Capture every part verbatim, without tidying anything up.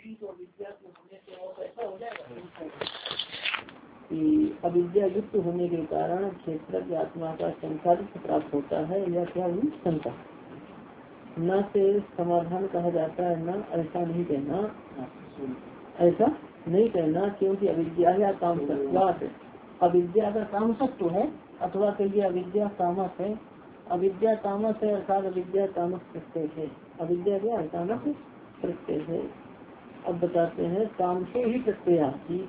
तो अविद्या के होने से और ऐसा हो जाएगा कि अविद्या युक्त होने के कारण क्षेत्र की आत्मा का संसारित प्राप्त होता है या क्या हुई शंका। न से समाधान कहा जाता है, न ऐसा नहीं कहना, ऐसा नहीं कहना क्योंकि अविद्या या काम सत्वात, अविद्या का काम सत्व है अथवा कहिए अविद्या तामस है। अविद्या तामस है अर्थात अविद्या तामस प्रत्यय है। अविद्या क्या है? तामस प्रत्यय है। अब बताते हैं काम से ही प्रत्यय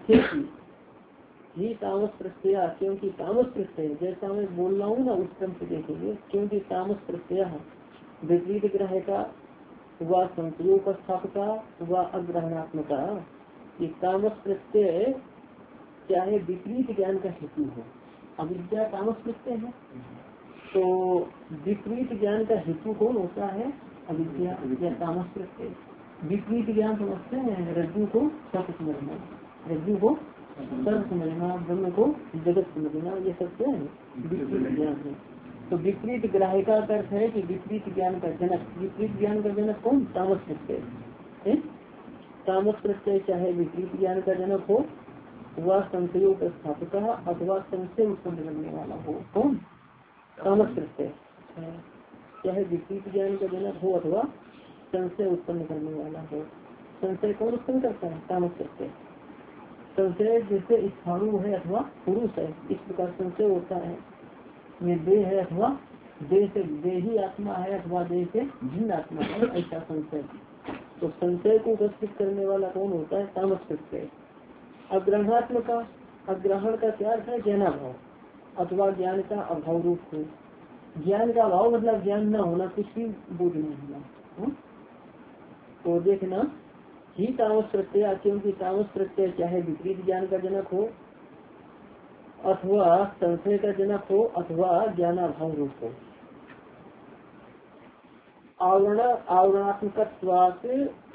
ही तामस प्रत्यय, क्योंकि तामस प्रत्यय जैसा मैं बोल रहा हूँ ना उस क्रम से देखेंगे। क्योंकि तामस प्रत्यय विपरीत ग्रह का व संप्रयोगस्थापका व अग्रहणात्मका, ये तामस प्रत्यय चाहे विपरीत ज्ञान का हेतु हो। अविद्या तामस प्रत्यय है तो विपरीत ज्ञान का हेतु कौन होता है? अविद्या या तामस प्रत्यय। विपरीत ज्ञान समझते हैं, रज्जु को सर्प समझना, रज्जु को सर्प समझना, ब्रह्म को जगत समझना, ये सब क्या है? विपरीत ज्ञान है। तो विपरीत ग्राहिका का अर्थ है कि विपरीत ज्ञान का जनक। विपरीत ज्ञान का जनक कौन? तामस प्रत्यय। तामस प्रत्यय चाहे विपरीत ज्ञान का जनक हो, वह संशयोग स्थापित अथवा संशय उत्पन्न करने वाला हो। कौन? तामस प्रत्यय चाहे विपरीत ज्ञान का जनक हो अथवा संशय उत्पन्न करने वाला हो। संशय कौन उत्पन्न करता है? तामस प्रत्यय। संशय जैसे स्थाणु है अथवा पुरुष है, इस प्रकार संशय होता है। ये देह है अथवा देह से देही आत्मा है अथवा देह से भिन्न आत्मा है, ऐसा संशय। तो संशय को उपस्थित करने वाला कौन होता है? तामस प्रत्यय। अग्रहणात्मक का, अग्रहण का क्या अर्थ है? ज्ञानाभाव अथवा ज्ञान का अभाव रूप हो। ज्ञान का अभाव मतलब ज्ञान न होना, कुछ भी बोध नहीं होना। तो देखना ही तामस प्रत्यय, क्योंकि तामस प्रत्यय चाहे विपरीत ज्ञान का जनक हो अथवा संशय का जनक हो अथवा ज्ञानाभाव रूप हो। आवरण आवरणात्मक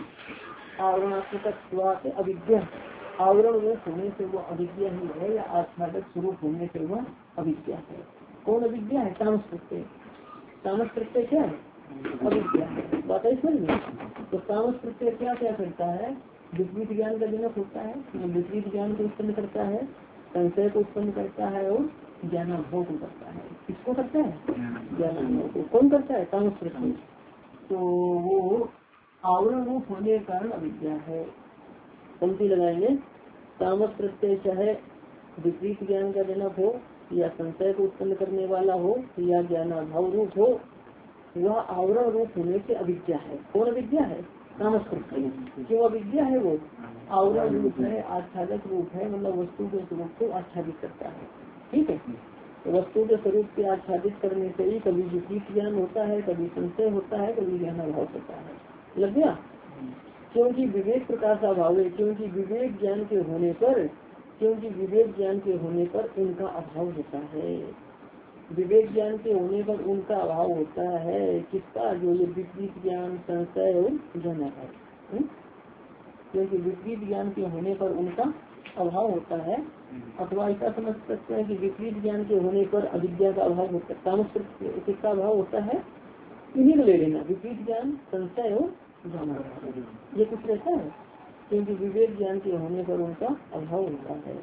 आवरणात्मक अविद्या, आवरण रूप होने से वो अविद्या ही है या आच्छादक स्वरूप होने से वह अविद्या है। कौन अविद्या है? तामस प्रत्यय। तामस प्रत्यय क्या है? अविद्या है। बात है समझ में? तो तामस प्रत्यय क्या क्या करता है? विपरीत ज्ञान का जनक होता है, विपरीत ज्ञान को उत्पन्न करता है, संशय को उत्पन्न करता है और ज्ञानाभाव को करता है। किसको करता है? ज्ञानाभाव को। कौन करता है? तामस प्रत्यय। तो वो आवरण रूप होने के कारण अविद्या है। पंक्ति लगाएंगे, तामस प्रत्यय चाहे विपरीत ज्ञान का जनक हो या संशय को उत्पन्न करने वाला हो या ज्ञानाभाव रूप हो, वह आवरण रूप होने से अविद्या है। कौन अविद्या है? तामस प्रत्यय। क्यों अविद्या है? वो आवरण रूप है, आच्छादक रूप है, मतलब वस्तु के स्वरूप को आच्छादित करता है। ठीक है, तो वस्तु के स्वरूप के आच्छादित करने से ही कभी विपरीत ज्ञान होता है, कभी संशय होता है, कभी ज्ञानाभाव होता है। लग गया? क्योंकि विवेक प्रकाश अभाव है, क्योंकि विवेक ज्ञान के होने पर क्योंकि विवेक ज्ञान के होने पर उनका अभाव होता है। विवेक ज्ञान के होने पर उनका अभाव होता है। किसका? जो ये विपरीत ज्ञान, संशय और ज्ञानाभाव। क्योंकि विपरीत ज्ञान के होने पर उनका अभाव होता है, अथवा ऐसा समझ सकते हैं कि विपरीत ज्ञान के होने पर अविद्या का अभाव होता है। तामस किसका अभाव होता है? इन्हीं को ले लेना, विपरीत ज्ञान, संशय और ज्ञानाभाव। ये कुछ रहता है क्योंकि विवेक ज्ञान के होने पर उनका अभाव होता है।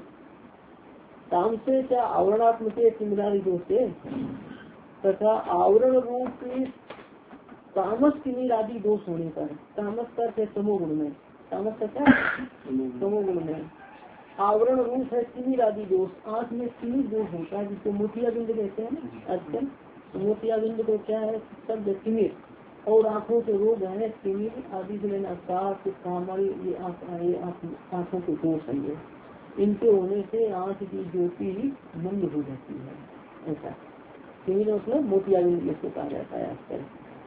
ताम से क्या आवरणात्मक तिमिरादि दोष से तथा आवरण रूप तामस तिमिरादि दोष होने पर, तामस का तमोगुण में, तामस का क्या? तमोगुण में आवरण रूप है तिमिरादि दोष। आँख में तिमिर दोष होता है जिसको मोतिया बिंद कहते हैं। आजकल मोतिया बिंद को क्या है? शब्द तिमिर। और आँखों के रोग है तिमिर आदि से लेना, साफ कामल, ये आँखों के दोष है। ये इनके होने से आँख की ज्योति मंद हो जाती है। ऐसा तिमिर मतलब मोतियाबिंद जिसको कहा जाता है आजकल।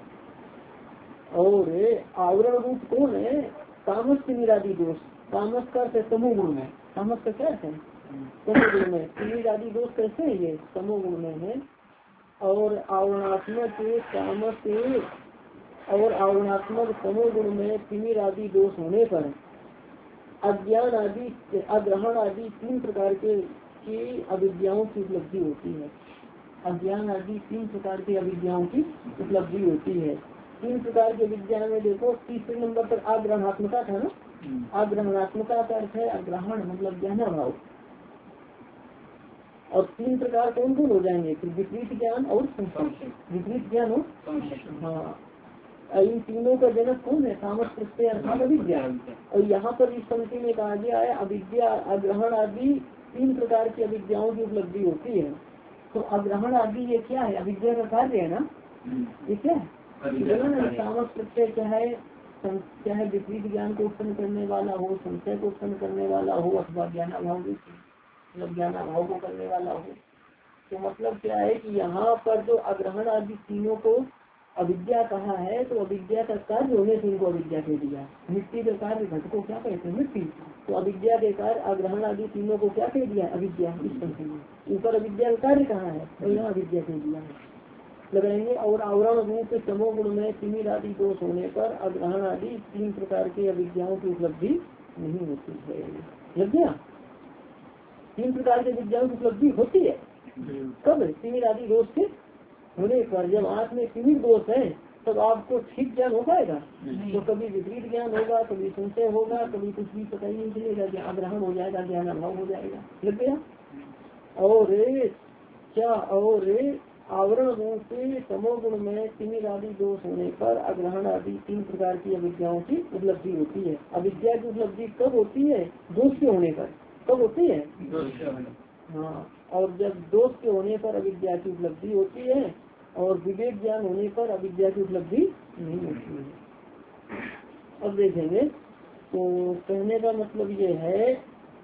और आवरण रूप कौन है? तामस तिमिरादि दोष। तामस का अर्थ तमोगुण में, तामस का क्या है? तमोगुण में। तिमिरादि दोष कैसे है? ये तमोगुण में है। और आवरणात्मक तामस और आवरणात्मक तमोगुण में तिमिर आदि दोष होने पर अज्ञान आदि, अग्रहण आदि तीन प्रकार के की अविद्याओं की उपलब्धि होती है। अज्ञान आदि तीन प्रकार की अविद्याओं की उपलब्धि होती है। तीन प्रकार के विज्ञान में देखो तीसरे नंबर पर आग्रहणात्मका था ना। आग्रहणात्मका का अर्थ है अग्रहण मतलब ज्ञानाभाव। और तीन प्रकार कौन कौन हो जाएंगे फिर? विपरीत ज्ञान और संशय। विपरीत ज्ञान हो हाँ। इन तीनों का जनक कौन है? तामस प्रत्यय अर्थात अविद्या। और यहाँ पर इस पंक्ति में कहा गया है अविद्या अग्रहण आदि तीन प्रकार की अविद्याओं की उपलब्धि होती है। तो अग्रहण आदि ये क्या है? अविद्या का कार्य है ना। ये क्या है? तामस प्रत्यय चाहे चाहे विपरीत ज्ञान को उत्पन्न करने वाला हो, संशय को उत्पन्न करने वाला हो, अथवा ज्ञानाभाव मतलब ज्ञानाभाव को करने वाला हो। तो मतलब क्या है कि यहाँ पर जो अग्रहण आदि तीनों को अविद्या कहा है, तो अविद्या का कार्य होने से इनको अविद्या कह दिया। मिट्टी के कार्य घट को क्या कहते हैं? मिट्टी। तो अविद्या के कार्य अग्रहण आदि तीनों को क्या कह दिया? अविद्या। इस संख्या में ऊपर अविद्या का कार्य कहाँ है और यहाँ अविद्या कह दिया है। लगाएंगे और आवरण रूप तमोगुण में तिमिर आदि दोष होने पर अग्रहण आदि तीन प्रकार की अविद्याओं की उपलब्धि नहीं होती है। लग गया? तीन प्रकार की विद्याओं की उपलब्धि होती है कब? तिमिर आदि दोष के होने पर। जब आंख में तिमिर दोष है तब आपको ठीक ज्ञान हो पाएगा। तो कभी विपरीत ज्ञान होगा, कभी संशय होगा, कभी कुछ भी पता ही नहीं चलेगा, अग्रहण हो जाएगा, ज्ञान अभाव हो जाएगा। लग गया? और क्या और आवरण रूप से तमोगुण में तिमिर आदि दोष होने पर अग्रहण आदि तीन प्रकार की अविद्याओं की उपलब्धि होती है। अविद्या की उपलब्धि कब होती है? दोष के होने पर। कब होती है? हाँ। और जब दोष के होने पर अविद्या की उपलब्धि होती है और विवेक ज्ञान होने पर अविद्या की उपलब्धि नहीं होती है। अब देखेंगे तो कहने का मतलब ये है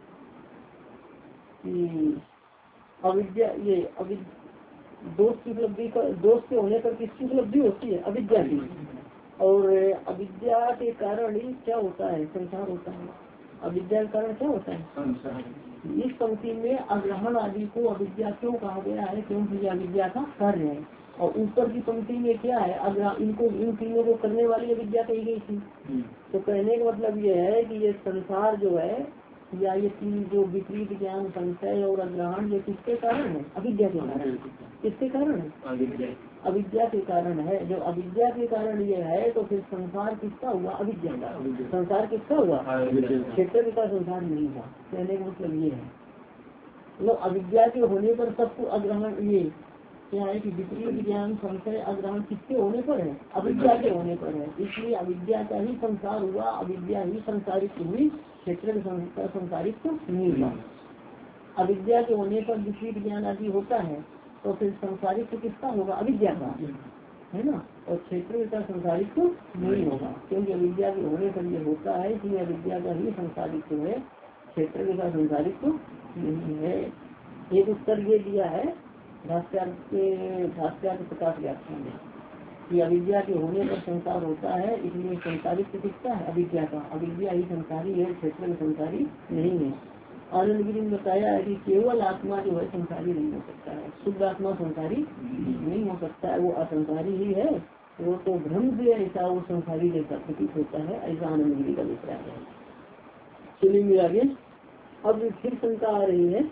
कि अविद्या ये अविद्या दोष की उपलब्धि का दोष के होने पर किसकी उपलब्धि होती है? अविद्या की। और अविद्या के कारण ही क्या होता है? संसार होता है। अविद्या के कारण क्या होता है? इस पंक्ति में अग्रहण आदि को अविद्या क्यों कहा गया है? क्योंकि ये अविद्या का कार्य है। और ऊपर की पंक्ति में क्या है? अग्रहण इनको इन तीनों को करने वाली अविद्या कही गई थी। तो कहने का मतलब ये है कि ये संसार जो है या ये तीन जो विपरीत ज्ञान संशय और अग्रहण ये किसके कारण है? अविद्या के कारण। किसके कारण है? अविद्या के कारण है। जब अविद्या के कारण ये है तो फिर संसार किसका हुआ? अविद्या का। संसार किसका हुआ? क्षेत्र का संसार नहीं हुआ। कहने का मतलब ये है मतलब अविद्या के होने पर सबको अग्रहण ये क्या है कि विपरीत ज्ञान संशय अग्रहण किसके होने पर है? अविद्या के होने पर है। इसलिए अविद्या का ही संसार हुआ, अविद्या ही संसारित हुई, क्षेत्र का संसारित नहीं हुआ। अविद्या के होने पर विपरीत ज्ञान आदि होता है तो फिर संसारित किसका होगा? अविद्या का, है ना। और क्षेत्र का संसारित नहीं होगा क्योंकि अविद्या के होने पर ये होता है कि अविद्या का ही संसारित है, क्षेत्र का संसारित नहीं है। एक उत्तर ये दिया है भाष्यार्थ के भाष्यार्थ प्रकाश व्याख्यान में कि अविद्या के होने पर संसार होता है, इसलिए संसारित किसका है? अविद्या का। अविद्या ही संसारी है, क्षेत्र में संसारी नहीं है। आनंद गिरी ने बताया है कि केवल आत्मा जो है संसारी नहीं हो सकता है, शुद्ध आत्मा संसारी नहीं हो सकता है, वो असंसारी ही है। वो तो भ्रम से ऐसा वो संसारी जैसा प्रतीत होता है, ऐसा आनंद गिरी का विचार है। चलिए आगे। अब फिर शंका आ रही है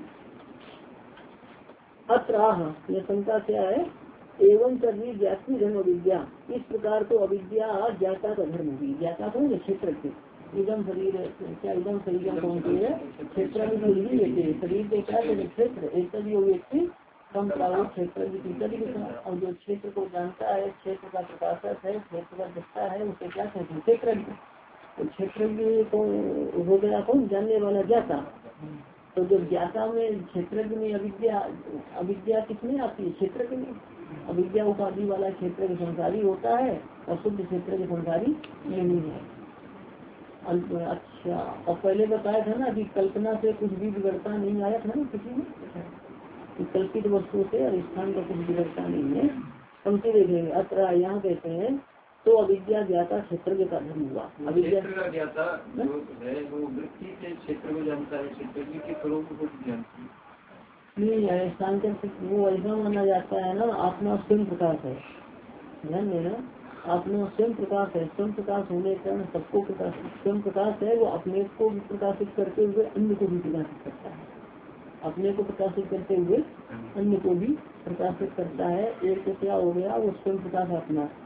अत्र। यह शंका क्या है? एवं करनी ज्ञाती धर्म अविद्या। इस प्रकार तो अविद्या ज्ञाता का धर्म होगी। ज्ञाता कौन है? क्षेत्र के। इदम शरीर क्या? इदम शरीर कौन से है? क्षेत्र में शरीर शरीर के क्या क्षेत्र एक व्यक्ति कम प्रारूप क्षेत्र और जो क्षेत्र को जानता है, क्षेत्र का प्रकाशक है, क्षेत्र का दृष्टा है, उसे क्या कहते हैं? क्षेत्र। तो क्षेत्र को हो गया कौन? जानने वाला ज्ञाता। तो जब ज्ञाता में क्षेत्र में अविद्या अविद्या किसमें आती है? क्षेत्र के में। अविद्या उपाधि वाला क्षेत्र के संसारी होता है और शुद्ध क्षेत्र के संसारी नहीं है। अच्छा, और पहले बताया था ना कि कल्पना से कुछ भी बिगड़ता नहीं, आया था ना किसी में? कल्पित वस्तु से और स्थान का कुछ बिगड़ता नहीं है। पंक्ति देखेंगे अत्र। यहाँ कहते हैं तो अविद्या ज्ञाता क्षेत्र के कारण हुआ। अविद्या का ज्ञाता जो है वो वृत्ति से क्षेत्र को जानता है, क्षेत्र के स्वरूप को जानता है। नहीं है सांख्य वो ऐसा माना जाता है ना, आत्मा स्वयं प्रकाश है। ध्यान देना, आत्मा स्वयं प्रकाश है। स्वयं प्रकाश होने के कारण सबको प्रकाशित, स्वयं प्रकाश है वो अपने को भी प्रकाशित करते हुए अन्य को भी प्रकाशित करता है। अपने को प्रकाशित करते हुए अन्य को भी प्रकाशित करता है। एक तो क्या हो गया? वो स्वयं प्रकाश आत्मा।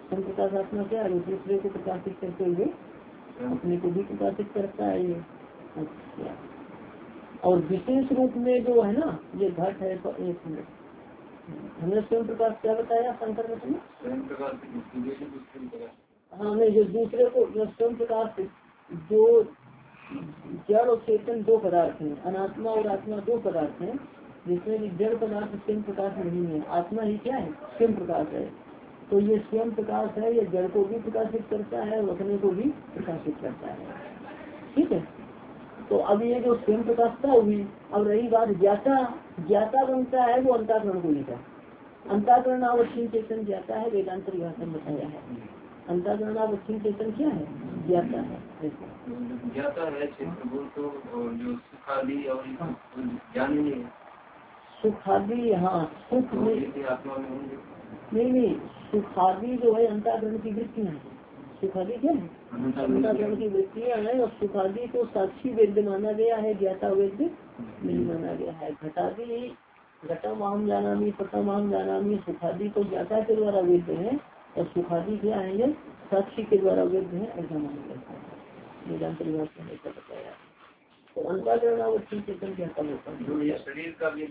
स्वयं प्रकाश आत्मा क्या है, दूसरे को प्रकाशित करते हुए अपने को भी प्रकाशित करता है ये। अच्छा, और विशेष रूप में जो है ना ये घट है, तो एक मिनट हमने स्वयं प्रकाश क्या बताया शंकर रत्न में? स्वयं प्रकाश, हाँ नहीं, जो दूसरे को जो स्वयं प्रकाश जो जड़ और चेतन दो पदार्थ हैं, अनात्मा और आत्मा दो पदार्थ हैं, जिसमें भी जड़ पदार्थ स्वयं प्रकाश नहीं है, आत्मा ही क्या है स्वयं प्रकाश है। तो ये स्वयं प्रकाश है, ये जड़ को भी प्रकाशित करता है और अपने को भी प्रकाशित करता है। ठीक है, तो अब ये जो स्वयं प्रकाशता हुई, अब रही बात ज्ञाता, ज्ञाता बनता है वो अंतःकरण को लेकर, अंतःकरण अवच्छिन्न चेतन ज्ञाता है, वेदांत परिभाषा में बताया है। अंतःकरण अवच्छिन्न चेतन क्या है, ज्ञाता है, ज्ञाता है तो जो सुखादि और ज्ञानी है, सुखादि, हाँ सुख में आत्मा में होंगे, नहीं नहीं, सुखादि जो है अंतःकरण की वृत्तियाँ है, सुखादि क्या है अंतःकरण की वृत्तियाँ है, और सुखादि को साक्षी वेद्य माना गया है, ज्ञाता वेद्य नहीं माना गया है। घटादि घटम आम जानामी पटम आम जानामी, सुखादि को ज्ञाता के द्वारा वेद्य है और सुखादि क्या है ये साक्षी के द्वारा वेद्य है, ऐसा माना जाता है। वेदांत परिभाषा में ऐसा बताया। तो अंतःकरण अवच्छिन्न चेतन ज्ञाता होता है, शरीर का भी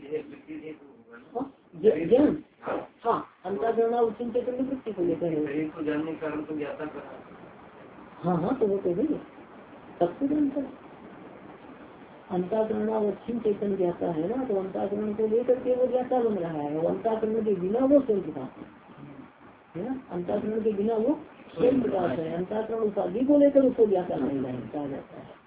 ज्ञान, हाँ अंतःकरण अवच्छिन्न चेतन की वृत्ति को लेकर है, शरीर को जानने का कारण तो ज्ञाता का, हाँ हाँ तो वो तो है सबसे जानता है। अंतःकरण अवच्छिन्न चेतन ज्ञाता है ना, तो अंतःकरण को लेकर के वो ज्ञाता बन रहा है, और अंतःकरण के बिना वो स्वयं प्रकाश है ना, अंतःकरण के बिना वो स्वयं प्रकाश है। अंतःकरण उपाधि को लेकर उसको ज्ञाता नहीं कहा जाता है,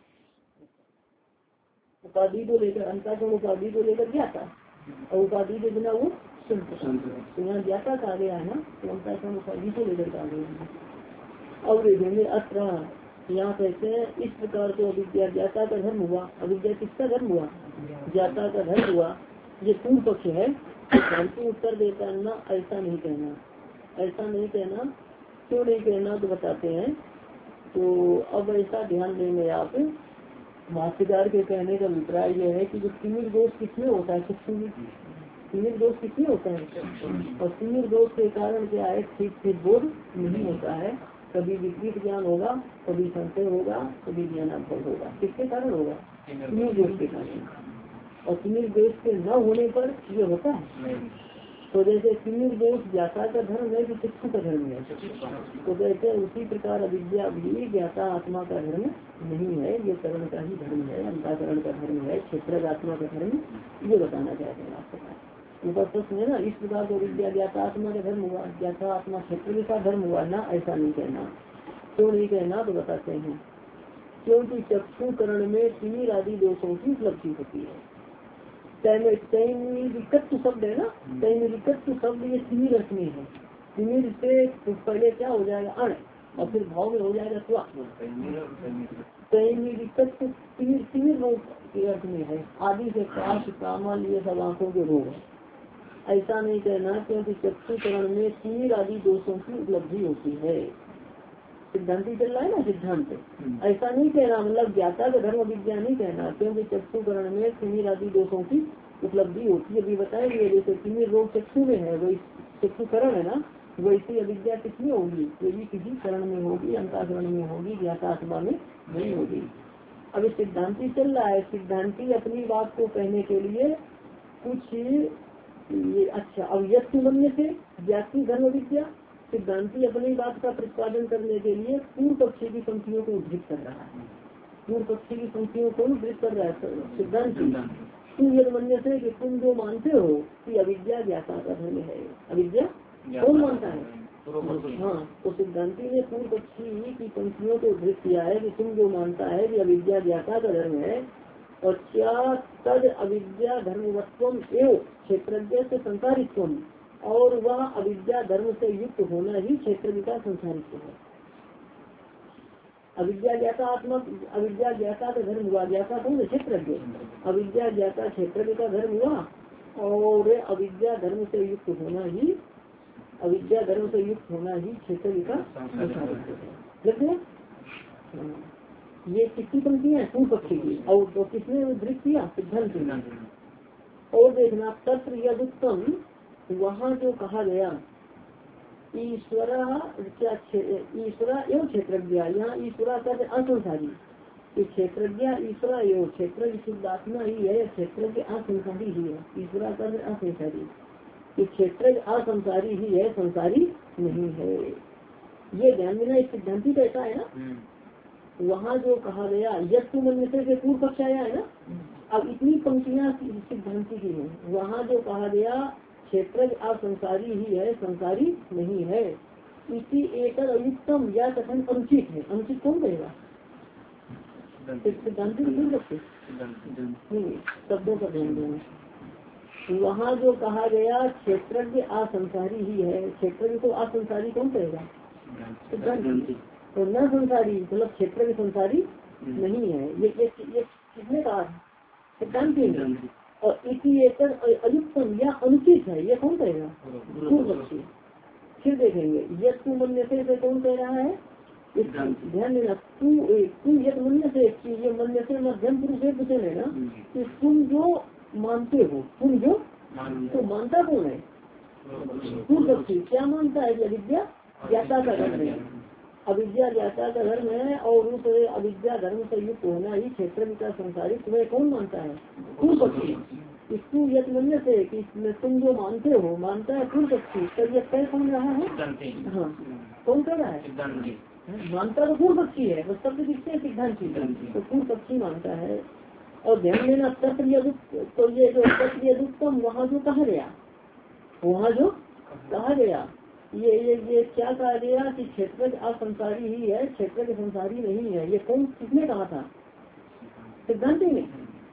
उपाधि को लेकर अंतःकरण उपाधि को लेकर ज्ञाता, और उपाधि के बिना वो स्वयं प्रकाश। तो यहाँ ज्ञाता कहा गया है ना, तो अंतःकरण उपाधि को लेकर कहा गया है। अब देखेंगे अत्र, यहाँ कहते हैं इस प्रकार को अविद्या ज्ञाता का धर्म हुआ, अविद्या किसका धर्म हुआ, ज्ञाता का धर्म हुआ। ये पूर्व पक्ष है, शांति उत्तर देता है ना, ऐसा नहीं कहना, ऐसा नहीं कहना, क्यों नहीं कहना तो बताते हैं। तो अब ऐसा ध्यान देंगे आप, भाष्यकार के कहने का अभिप्राय यह है कि जो तिमिर दोष किसमें होता है, चक्षु में तिमिर दोष किसमें होता है, और तिमिर दोष के कारण क्या है ठीक ठीक बोध नहीं होता है, कभी विपरीत ज्ञान होगा, कभी संशय होगा, कभी ज्ञानाभाव होगा। किसके कारण होगा, तिमिर दोष के कारण, और तिमिर दोष के न होने पर ये होता है। तो जैसे तिमिर दोष ज्ञाता का धर्म है कि चक्षु का धर्म है, तो कहते उसी प्रकार अविद्या भी ज्ञाता आत्मा का धर्म नहीं है, ये करण का ही धर्म है, अंतःकरण का धर्म है, क्षेत्र आत्मा का धर्म, ये बताना चाहते हैं आपके पास। ऊपर प्रश्न है ना, इस प्रकार को विद्या ज्ञाता आत्मा का धर्म हुआ, ज्ञाता आत्मा क्षेत्र का धर्म हुआ ना, ऐसा नहीं कहना। क्यों नहीं कहना तो बताते हैं, क्योंकि चक्षुकरण में तिमिर आदि दोषों की उपलब्धि होती है। तैमिरिकत्व शब्द है ना, तैमिरिकत्व शब्द ये तिमिर अर्थ में है, तिमिर से पहले क्या हो जाएगा अण, और फिर भाव में हो जाएगा स्वा। तैमिरिकत्व तिमिर तिमिर रोग के अर्थ में है, आदि से काश कामल ये सब आंखों के रोग है, ऐसा नहीं कहना, क्योंकि चक्षुकरण में तिमिर आदि दोषों की उपलब्धि होती है। सिद्धांति चल रहा है ना, सिद्धांत ऐसा नहीं कहना, मतलब ज्ञाता का धर्म विद्या नहीं कहना, क्योंकि चक्षुकरण में तिमिर आदि दोषों की उपलब्धि होती है। अभी बताएंगे, जैसे तिमिर रोग चक्षु में है, वही चक्षुकरण है ना, वैसी अविद्या किसमें होगी, ये भी किसी करण में होगी, अंतःकरण में होगी, ज्ञाता आत्मा में नहीं होगी। अभी सिद्धांति चल रहा है, सिद्धांति अपनी बात को कहने के लिए कुछ ये अच्छा, अब यज्ञ बनने से ज्ञाति धर्म विद्या, सिद्धांति अपनी बात का प्रतिपादन करने के लिए पूर्व पक्षी की पंक्तियों को उद्धृत कर रहा है, पूर्व पक्षी की पंक्तियों को उद्धृत कर रहा है सिद्धांति। तुम यज्ञ बनने से कि तुम जो मानते हो कि अविद्या ज्ञाता का धर्म है, अविद्या कौन मानता है, हाँ, तो सिद्धांति ने पूर्व पक्षी की पंक्तियों को उद्धृत किया है कि तुम जो मानता है कि अविद्या ज्ञाता का धर्म है, और क्या तद अविद्या धर्मवत्व एवं क्षेत्रज्ञ से संसारित्व, और वह अविद्या धर्म से युक्त होना ही क्षेत्र का संसारित्व है। अविद्या ज्ञाता आत्मा, अविद्या ज्ञाता का धर्म हुआ, ज्ञाता कौन है, क्षेत्रज्ञ, अविद्या ज्ञाता क्षेत्र का धर्म हुआ, और अविद्या धर्म से युक्त होना ही, अविद्या धर्म से युक्त होना ही क्षेत्र का संसारित्व है। देखिए ये किसकी पंक्ति है, पूर्व पक्षी की, और तो किसने उद्धृत किया, सिद्धांत ने। और देखना तत्र यदुक्तम, वहाँ जो कहा गया, ईश्वर क्या ईश्वर एवं क्षेत्रज्ञ, यहाँ ईश्वर का असंसारी, क्षेत्रज्ञ ईश्वर एवं क्षेत्र शुद्धात्मा ही है, क्षेत्र के असंसारी ही है, ईश्वर का असंसारी, क्षेत्र असंसारी ही है, संसारी नहीं है। ये ध्यान देना, इस सिद्धांति कैसा है ना, वहाँ जो कहा गया यस्तु मन से पूर्व पक्ष आया है ना, अब इतनी पंक्तियाँ सिद्धांति की है, वहाँ जो कहा गया क्षेत्र असंसारी ही है, संसारी नहीं है, इसी एक अयुक्तम या कथन अनुचित है। अनुचित कौन कहेगा, सिद्धांति नहीं रखते नहीं, शब्दों का ध्यान देना। वहाँ जो कहा गया क्षेत्रज्ञ असंसारी ही है, क्षेत्रज्ञ को असंसारी कौन कहेगा, सिद्धांति। तो न संसारी मतलब क्षेत्र के संसारी नहीं है, ये ये, ये किसने कहा, सिद्धांति ने। और इसी एक अयुक्तम या अनुचित है, ये कौन कहेगा, पूर्व पक्षी। फिर देखेंगे यस्तु मन्य से कौन कह रहा है, ध्यान देना, तू तू यद मन्य से, ये मन्य से मध्यम पुरुष है, पूछे लेना कि तुम जो मानते हो, तुम जो तो मानता कौन है, पूर्व पक्षी। क्या मानता है, अविद्या ज्ञाता का धर्म है, अविद्या ज्ञाता का धर्म है, और उस अविद्या धर्म से युक्त होना ही क्षेत्र का संसारी तुम्हें कौन मानता है, पूर्व पक्षी। इसको यद मन्य से कि तुम जो मानते हो, मानता है पूर्व पक्षी। तो ये कह कौन रहा है, हाँ कौन कह रहा है, मानता तो पूर्व पक्षी है, वो शब्द किससे, सिद्धांति, तो पूर्व पक्षी मानता है। और ध्यान देना तत्व, तो ये जो तत्व वहाँ जो कहा गया, वहाँ जो कहा गया ये ये ये क्या कहा गया कि क्षेत्र असंसारी ही है, क्षेत्र के संसारी नहीं है, ये कौन किसने कहा था, सिद्धांति ने।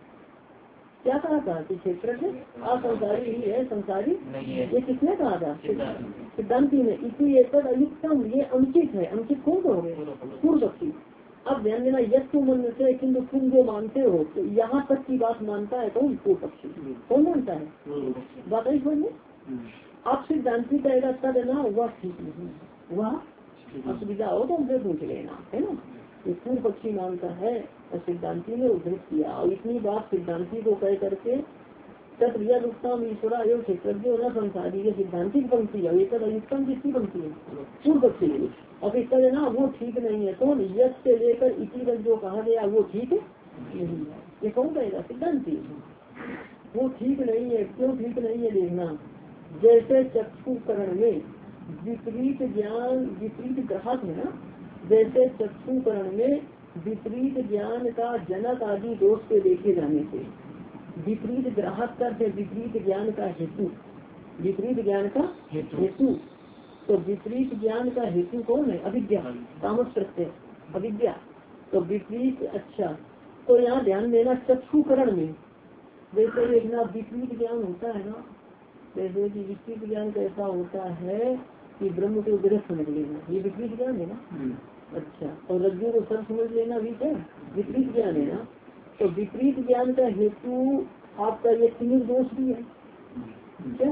क्या कहा था कि क्षेत्र से असंसारी ही है, संसारी ये किसने कहा था, सिद्धांति ने। इसी एक अयुक्तम, ये अनुचित है, अनुचित कौन कहोगे, पूर्व पक्षी। अब ध्यान देना, यस्तु मन से किन्तु तुम जो मानते हो, तो यहाँ तक की बात मानता है कौन, पूर्व पक्षी। कौन मानता है, बात है समझ में। आप सिद्धांति कहेगा तद ना, वह ठीक नहीं, वह असुविधा हो तो हमसे पूछ लेना, है ना। ये पूर्व पक्षी मानता है और सिद्धांति ने उद्धृत किया, और इतनी बात सिद्धांति को कह करके तत्म ईश्वरा एवं क्षेत्रज्ञ न संसारी, ये सिद्धांति की पंक्ति है, ये तदयुक्तम किसकी पंक्ति है, पूर्व पक्षी की। और इस तरह ना वो ठीक नहीं है, तो यश से लेकर इसी तक जो कहा गया वो ठीक नहीं है, ये कौन कहेगा, सिद्धांति। वो ठीक नहीं है, क्यों ठीक नहीं है देखना, जैसे चक्षुकरण में विपरीत ज्ञान, विपरीत ग्राहक है ना, जैसे चक्षुकरण में विपरीत ज्ञान का जनक आदि दोष के देखे जाने से, विपरीत ग्राहक करते विपरीत ज्ञान का हेतु, विपरीत ज्ञान का हेतु, तो विपरीत ज्ञान का हेतु कौन है, अविद्या, तामस प्रत्यय अविद्या। तो विपरीत, अच्छा तो यहाँ ध्यान देना, चक्षुकरण में जैसे देखना विपरीत ज्ञान होता है ना, जैसे कि विपरीत ज्ञान कैसा होता है कि ब्रह्म को विरह समझ लेना, ये विपरीत ज्ञान है ना। अच्छा, और रज्जु को सर समझ लेना भी क्या विपरीत ज्ञान है ना। तो विपरीत ज्ञान का हेतु आपका ये तिमिर दोष भी है, क्या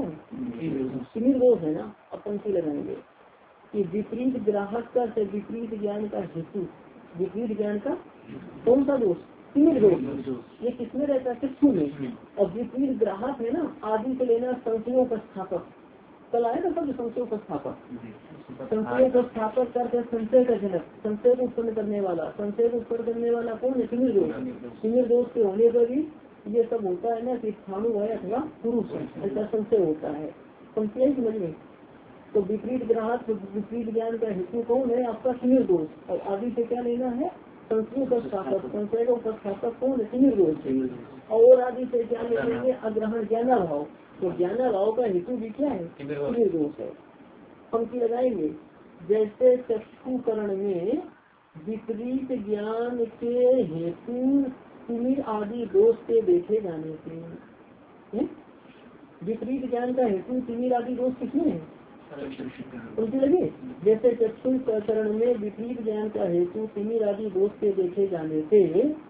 तिमिर दोष है ना। अब पंक्ति लगाएंगे कि विपरीत ग्राहक का से विपरीत ज्ञान का हेतु, विपरीत ज्ञान का कौन सा दोष, तिमिर दोष। ये किसमें रहता है, चक्षु में। और विपरीत ग्राहक है ना, आदि से लेना संशयों का स्थापक, कल आएगा सब संशयों का स्थापक, संशयों का स्थापक करते संशय का जनक, संशय को उत्पन्न करने वाला, संशय को उत्पन्न करने वाला कौन है, तिमिर दोष। तिमिर दोष के होने पर भी ये सब होता है ना कि स्थानु है अथवा पुरुष है, ऐसा संशय होता है, संशय समझ में। तो विपरीत ग्राहक, विपरीत ज्ञान का हेतु कौन है, आपका तिमिर दोष। और आदि से क्या लेना है, संशयों का स्थापक, संशय का उपस्थापक कौन है, तिमिर दोष। और आदि से क्या लेंगे, अग्रहण ज्ञाना भाव, तो ज्ञाना भाव का हेतु भी क्या है, तिमिर दोष है। पंक्ति लगाएंगे, जैसे चक्षुकरण में विपरीत ज्ञान के हेतु तिमिर आदि दोष के देखे जाने से, विपरीत ज्ञान का हेतु तिमिर आदि दोष किसमें है, उनकी लगे। जैसे चक्षुकरण में विपरीत ज्ञान का हेतु तिमिर आदि दोष के देखे जाने से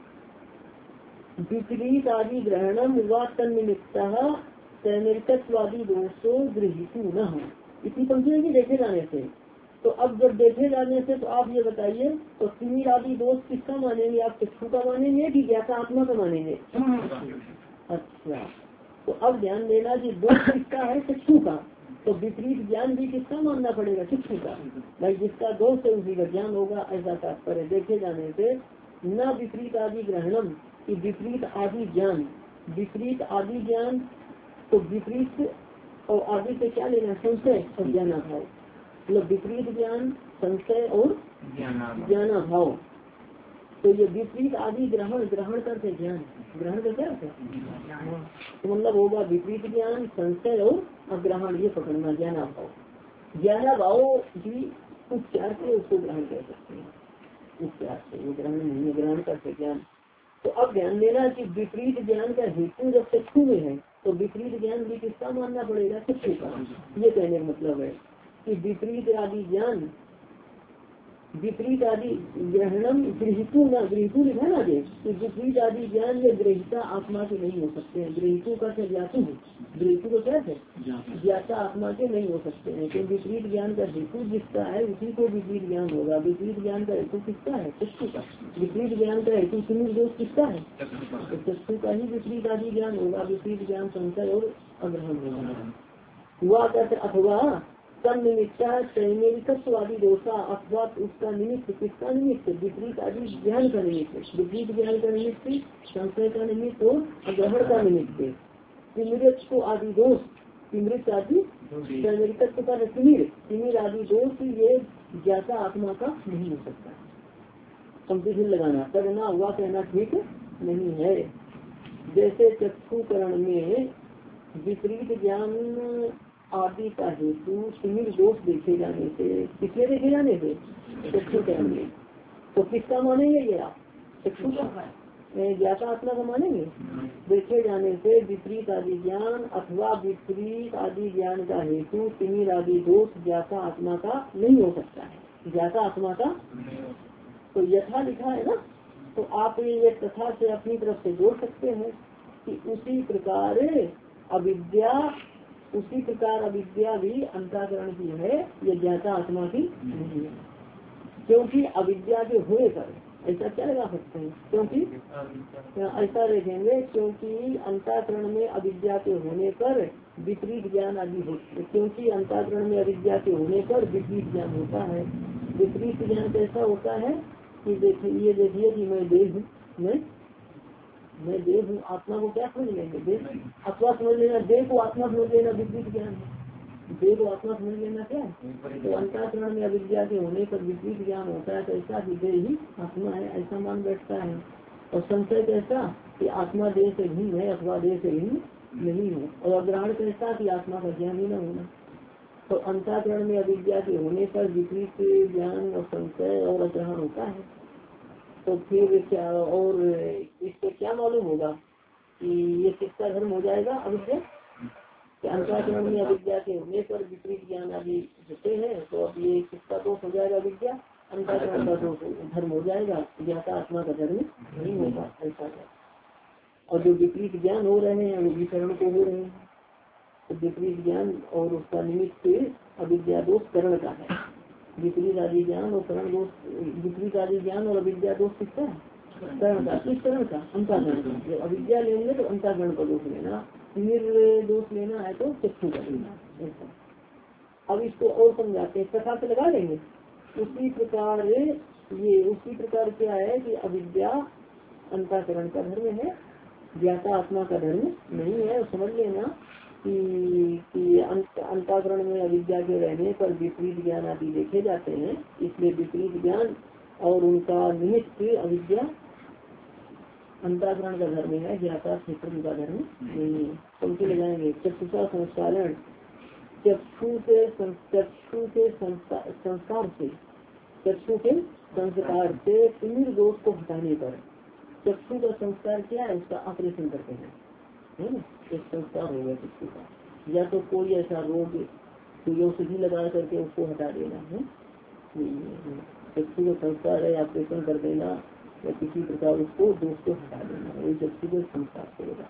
विपरीत आदि ग्रहणम व तन्निमित्तः तैनिर्कत्वादि दोषो गृहीतु न, इतनी पंक्ति है कि देखे जाने से। तो अब जब देखे जाने से तो आप ये बताइए, तो तिमिर आदि दोष किसका मानेंगे आप, चक्षु का मानेंगे कि ज्ञाता आत्मा का मानेंगे। अच्छा, तो अब ध्यान देना कि दोष किसका है, चक्षु का। तो विपरीत ज्ञान भी किसका मानना पड़ेगा? चक्षु का। भाई जिसका दोष है उसी का ज्ञान होगा, ऐसा तात्पर्य। देखे जाने से न विपरीत आदि ग्रहणम की विपरीत आदि ज्ञान, विपरीत आदि ज्ञान तो विपरीत और आदि से क्या लेना? संशय और ज्ञानाभाव। मतलब विपरीत ज्ञान, संशय और ज्ञानाभाव। तो ये विपरीत आदि ग्रहण, ग्रहण करते ज्ञान, ग्रहण का क्या है? तो मतलब होगा विपरीत ज्ञान, संशय और अग्रहण, ये पकड़ना ज्ञानाभाव। ज्ञानाभाव भी उपचार से उसको ग्रहण कर सकते हैं, उपचार से, वो ग्रहण नहीं है, ग्रहण करते ज्ञान। तो अब ध्यान देना कि विपरीत ज्ञान का हेतु जब चक्षु में है तो विपरीत ज्ञान भी किसका मानना पड़ेगा? चक्षु का। ये कहने का मतलब है कि विपरीत आदि ज्ञान, विपरीत आदि ग्रहणम गृहितु न, गृहितु लिखा ना दे कि विपरीत आदि ज्ञान ये गृहिता आत्मा के नहीं हो सकते हैं। गृहितु का क्या? ज्ञातु है। गृहितु को क्या है? ज्ञाता आत्मा के नहीं हो सकते हैं। तो विपरीत ज्ञान का हेतु जिसका है उसी को विपरीत ज्ञान होगा। विपरीत ज्ञान का हेतु किसका है? चक्षु का। विपरीत ज्ञान का हेतु सुनिर दोष किसका है? तो चक्षु का ही विपरीत आदि ज्ञान होगा। विपरीत ज्ञान संशय और अग्रहण होगा। हुआ कहते अथवा तन निमित्ता तत्वादी दोषा, अथवा उसका निमित्त, किसका निमित्त? विपरीत आदि ज्ञान का निमित्त, विपरीत ज्ञान का निमित्त, संशय का निमित्त और अग्रहण का निमित्त। तिमिरत्व आदि दोष, तिमिरत आदि तत्व का तिमिर, तिमिर आदि दोष ये ज्ञाता आत्मा का नहीं हो सकता। कंप्लीशन लगाना, करना हुआ कहना ठीक नहीं है। जैसे चक्षुकरण में विपरीत ज्ञान आदि का हेतु तिमिर दोष देखे जाने से, किसने देखे जाने से? चक्षुकरण में। तो किसका मानेंगे ये आप? चक्षु का, ज्ञाता आत्मा का मानेंगे? देखे जाने से विपरीत आदि ज्ञान अथवा विपरीत आदि ज्ञान का हेतु तिमिर आदि दोष ज्ञाता आत्मा का नहीं हो सकता है। ज्ञाता आत्मा का तो यथा लिखा है ना, तो आप ये तथा से अपनी तरफ से जोड़ सकते हैं कि उसी प्रकार अविद्या, उसी प्रकार अविद्या भी अंतःकरण की है, ये ज्ञाता आत्मा की नहीं है। क्योंकि अविद्या के होने पर, ऐसा क्या लगा सकते हैं? क्योंकि ऐसा देखेंगे, क्योंकि अंतःकरण में अविद्या के होने पर विपरीत ज्ञान आदि होते, क्योंकि अंतःकरण में अविद्या के होने पर विपरीत ज्ञान होता है। विपरीत ज्ञान कैसा होता है कि देखिए, ये देखिए कि मैं देह हूँ, मैं मैं देह हूँ, आत्मा को क्या समझ लेंगे? देह अथवा समझ लेना, देह को आत्मा समझ लेना विपरीत ज्ञान है। देह को आत्मा समझ लेना क्या है? तो अंतःकरण में अविद्या के होने पर विपरीत ज्ञान होता है, तो ऐसा कि देह ही आत्मा है, ऐसा मान बैठता है। और संशय कैसा कि आत्मा देह से भिन्न है अथवा देह से भिन्न नहीं है। और अग्रहण कैसा कि आत्मा का ज्ञान ही न होना। तो अंतःकरण में अविद्या के होने पर विपरीत ज्ञान और संशय और अग्रहण होता है। तो फिर क्या, और इससे क्या मालूम होगा कि ये किसका धर्म हो जाएगा? अविद्या के। अंतःकरण में अविद्या के होने पर विपरीत ज्ञान आदि होते हैं, तो अब ये किसका दोष हो जाएगा? अविद्या, अंतःकरण का दोष धर्म हो जाएगा, ज्ञाता आत्मा का धर्म नहीं होगा, ऐसा है। और जो विपरीत ज्ञान हो रहे हैं वो विकरण को हो रहे हैं। तो विपरीत ज्ञान और उसका निमित्त अविद्या दोष करण का है। विपरीत आदि ज्ञान और करण दोष, विपरीत आदि ज्ञान और अविद्या दोष किसका है? करण का। किस करण का? अंतःकरण का। जब अविद्या लेंगे तो अंतःकरण का दोष लेना, तिमिर दोष लेना है तो चक्षु का लेना। अब इसको और समझाते हैं, तथा से लगा लेंगे। उसी प्रकार ये उसी प्रकार क्या है कि अविद्या अंतःकरण का धर्म है, ज्ञाता आत्मा का धर्म नहीं है। समझ लेना कि, कि अंतःकरण में अविद्या के रहने पर विपरीत ज्ञान आदि देखे जाते हैं, इसलिए विपरीत ज्ञान और उनका निमित्त अविद्या अंतःकरण का धर्म है, ज्ञाता क्षेत्र का धर्म नहीं है। पंक्ति लगाएंगे, चक्षुषा संस्कारण, चक्षु के चक्षु के संस्कार से, चक्षु के संस्कार से तिमिर दोष को हटाने पर, चक्षु का संस्कार क्या है? उसका ऑपरेशन करते हैं, है ना? एक संस्कार हो गया चक्षु का, या तो कोई ऐसा रोग औषधि लगा करके उसको हटा देना है, चक्षु का संस्कार है, ऑपरेशन कर देना या किसी प्रकार उसको दोष को हटा देना, वही चक्षु को संस्कार करेगा।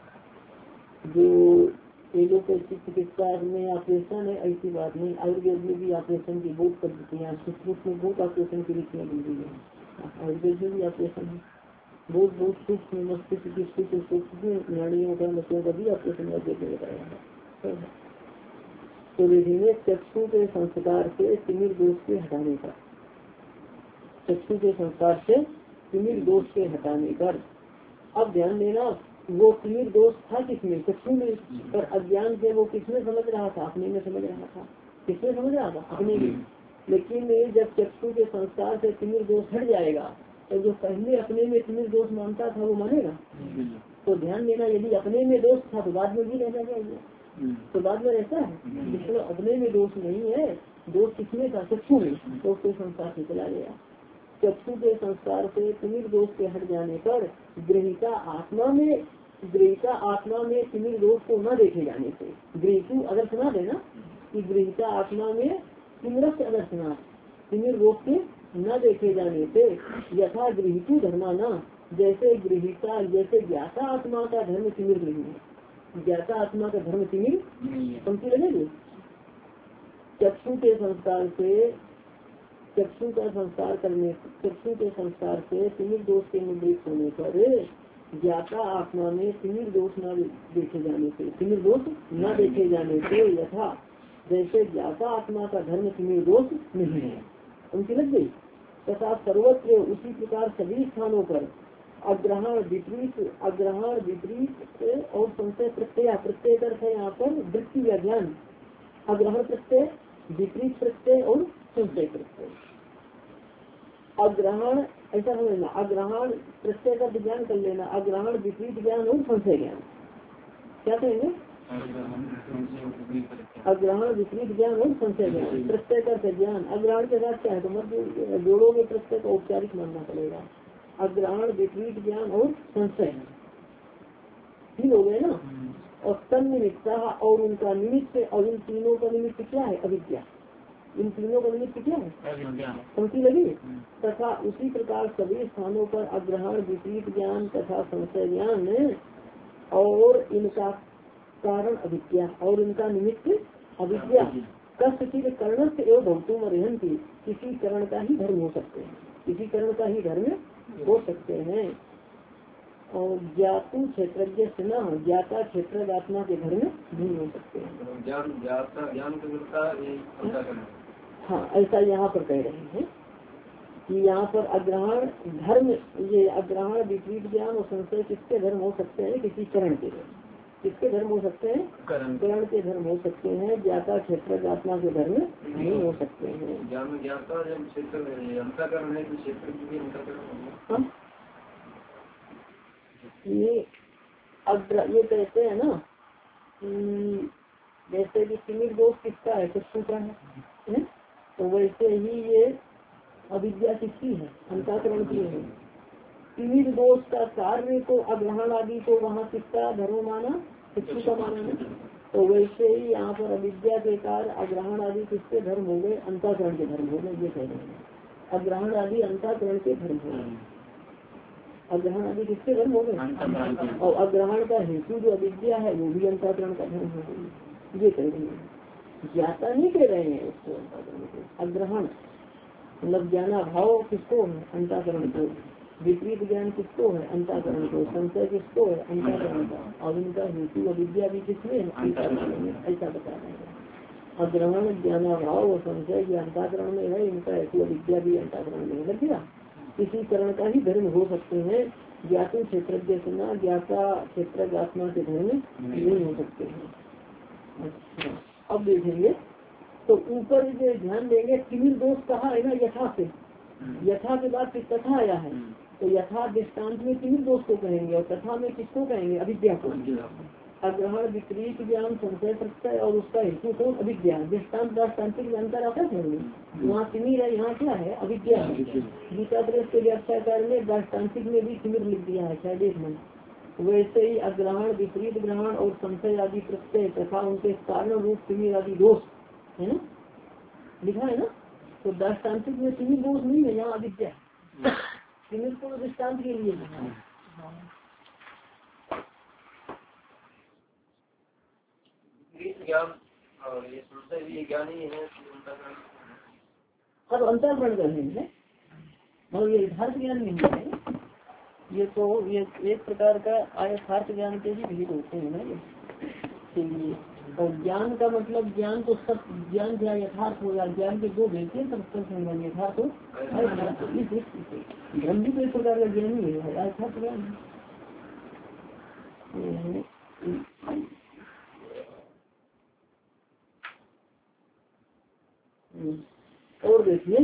जो एलोपैथी चिकित्सा में ऑपरेशन है, ऐसी बात नहीं। आयुर्वेद में भी ऑपरेशन की बहुत पद्धतियाँ, सूक्ष्म में बहुत ऑपरेशन की रीतियाँ दी गई है। आयुर्वेद में भी ऑपरेशन है, बहुत बहुत सूक्ष्म मस्तिष्क की सूक्ष्म नाड़ियों का नसों का भी ऑपरेशन करके बताया है। तो देखेंगे चक्षु के संस्कार से तिमिर दोष के हटाने का, चक्षु के संस्कार से तिमिर दोष के हटाने पर। अब ध्यान देना, वो तिमिर दोष था किसमें? चक्षु में। पर अज्ञान से वो किसमें समझ रहा था? अपने में समझ रहा था। किसमें समझ रहा था? अपने में। लेकिन जब चक्षु के संस्कार से तिमिर दोष हट जाएगा तो जो पहले अपने में तिमिर दोष मानता था वो मानेगा? तो ध्यान देना, यदि अपने में दोष था तो बाद में भी रहना चाहिए, तो बाद में रहता है। जिसमें अपने में दोष नहीं है, दोष किसमें था? चक्षु में। तो उसके संस्कार से चला गया। चक्षु के संस्कार से तिमिर दोष के हट जाने पर ग्रहिता आत्मा में, ग्रहिता आत्मा में तिमिर दोष को न देखे जाने से, गृहितु अगर सुना देना कि गृहिता आत्मा में तिमिरस अगर सुना, तिमिर दोष के न देखे जाने से यथा गृहितु धर्माना, जैसे गृहिता, जैसे ज्ञाता आत्मा का धर्म तिमिर नहीं है, ज्ञाता आत्मा का धर्म तिमिर समझी लगेगी। चक्षु के संस्कार से, चक्षु का संस्कार करने, चक्षु के संस्कार से तिमिर दोष के निवृत्त होने पर ज्ञाता आत्मा में तिमिर दोष न देखे जाने से, तिमिर दोष न देखे जाने से यथा जैसे ज्ञाता आत्मा का धर्म तिमिर दोष नहीं है, उनकी लग गई। तथा सर्वत्र उसी प्रकार सभी स्थानों पर अग्रहण विपरीत, अग्रहण विपरीत और संशय प्रत्यय, प्रत्यय करते हैं यहाँ पर वृत्ति या ज्ञान, अग्रहण प्रत्यय, विपरीत प्रत्यय और संशय प्रत्यय। अग्रहण ऐसा समझना, अग्रहण प्रत्यय का ज्ञान कर लेना, अग्रहण विपरीत ज्ञान और संशय ज्ञान। क्या कहेंगे? अग्रहण विपरीत ज्ञान और संशय ज्ञान। प्रत्यय का ज्ञान अग्रहण के साथ क्या है तो मत जोड़ोगे, प्रत्यय को औपचारिक मानना पड़ेगा। अग्रहण विपरीत ज्ञान और संशय ठीक हो गए ना। और तन निमित्ता और उनका निमित्त, और इन तीनों का निमित्त क्या है? अविद्या। इन तीनों का निमित्त क्या है? समझी लगी। तथा उसी प्रकार सभी स्थानों पर अग्रहण विपरीत ज्ञान तथा संशय ज्ञान और इनका कारण अविद्या और इनका निमित्त अविद्या। कस्य कर्ण से एवं भक्तों में रहन की, किसी करण का ही धर्म हो सकते हैं, किसी करण का ही धर्म हो सकते हैं। और ज्ञातु क्षेत्रज्ञ से न ज्ञाता क्षेत्र आत्मा के धर्म नहीं हो सकते हैं। ज्ञान ज्ञाता ज्ञान का, हाँ ऐसा यहाँ पर कह रहे हैं कि यहाँ पर अग्रहण धर्म, ये अग्रहण विपरीत ज्ञान और संशय किसके धर्म हो सकते हैं? किसी करण के धर्म। किसके धर्म हो सकते हैं? करण के धर्म हो सकते हैं, ज्ञाता क्षेत्र आत्मा के धर्म नहीं हो सकते हैं। ज्ञान ज्ञाता जब क्षेत्र अंतःकरण है तो क्षेत्र भी अंतःकरण होगा। ये अग्र ये कहते हैं ना कि जैसे कि तिमिर दोष किसका है? चक्षु का है, है? तो वैसे ही ये अविद्या किसकी है? अंतःकरण की है। तिमिर दोष का कार्य को अग्रहण आदि को वहाँ किसका धर्म माना? चक्षु का माना ना। तो वैसे ही यहाँ पर अविद्या के कार्य अग्रहण आदि किसके धर्म हो गए? अंतःकरण के धर्म हो गए। ये कह रहे हैं अग्रहण आदि अंतःकरण के धर्म हो गए। अग्रहण आदि किसके धर्म हो गए? और अग्रहण का हेतु जो अविद्या है वो भी अंतःकरण का धर्म हो गई। ये कह रहे हैं, ज्ञाता नहीं कह रहे हैं उसको अंतःकरण को। अग्रहण मतलब ज्ञाना भाव किसको है? अंतःकरण को। विपरीत ज्ञान किसको है? अंतःकरण को। संशय किसको है? अंतःकरण का। और इनका हेतु अविद्या भी किसमें है? अंतःकरण में। ऐसा बता रहे हैं। अग्रहण ज्ञानाभाव और संशय भी अंतःकरण में है, इनका हेतु अविद्या भी अंतःकरण में है। क्या किसी करण का ही धर्म हो सकते हैं। ज्ञातु क्षेत्र सुना ज्ञाता क्षेत्र आत्मा के धर्म नहीं हो सकते हैं। अच्छा अब देखेंगे तो ऊपर जो ध्यान देंगे तिमिर दोष कहा है ना यथा से, यथा के बाद फिर तथा आया है। तो यथा दृष्टांत में तिमिर दोष को कहेंगे और तथा में किसको कहेंगे? अविद्या को। अग्रहण विपरीत ज्ञान संशय प्रत्यय और उसका हेतु कौन? अविद्या। दृष्टान्त दृष्टान्तिक अंतर आता है वहाँ तिमिर है, यहाँ क्या है? अविद्या है। गीता प्रेस के व्याख्याकार में दृष्टान्तिक में भी तिमिर लिख दिया है शायद एक में। वैसे ही अग्रहण विपरीत ग्रहण और संशय आदि प्रत्यय तथा उनके कारण रूप तिमिर आदि दोष है ना, लिखा है ना। तो दृष्टान्तिक में तिमिर दोष नहीं है, यहाँ अविद्या। तिमिर को दृष्टान्त के लिए ज्ञान और ये संशय भी ज्ञान ही है। अब अंतःकरण कर हैं मतलब ये यथार्थ ज्ञान नहीं है, ये तो ये एक प्रकार का आयथार्थ ज्ञान के भी भेद होते हैं ना ये। और ज्ञान का मतलब ज्ञान तो सब ज्ञान क्या यथार्थ होगा, ज्ञान के दो भेद हैं, सब सब यथार्थ हो धर्म भी कोई प्रकार का ज्ञान ही है, यथार्थ ज्ञान। और देखिए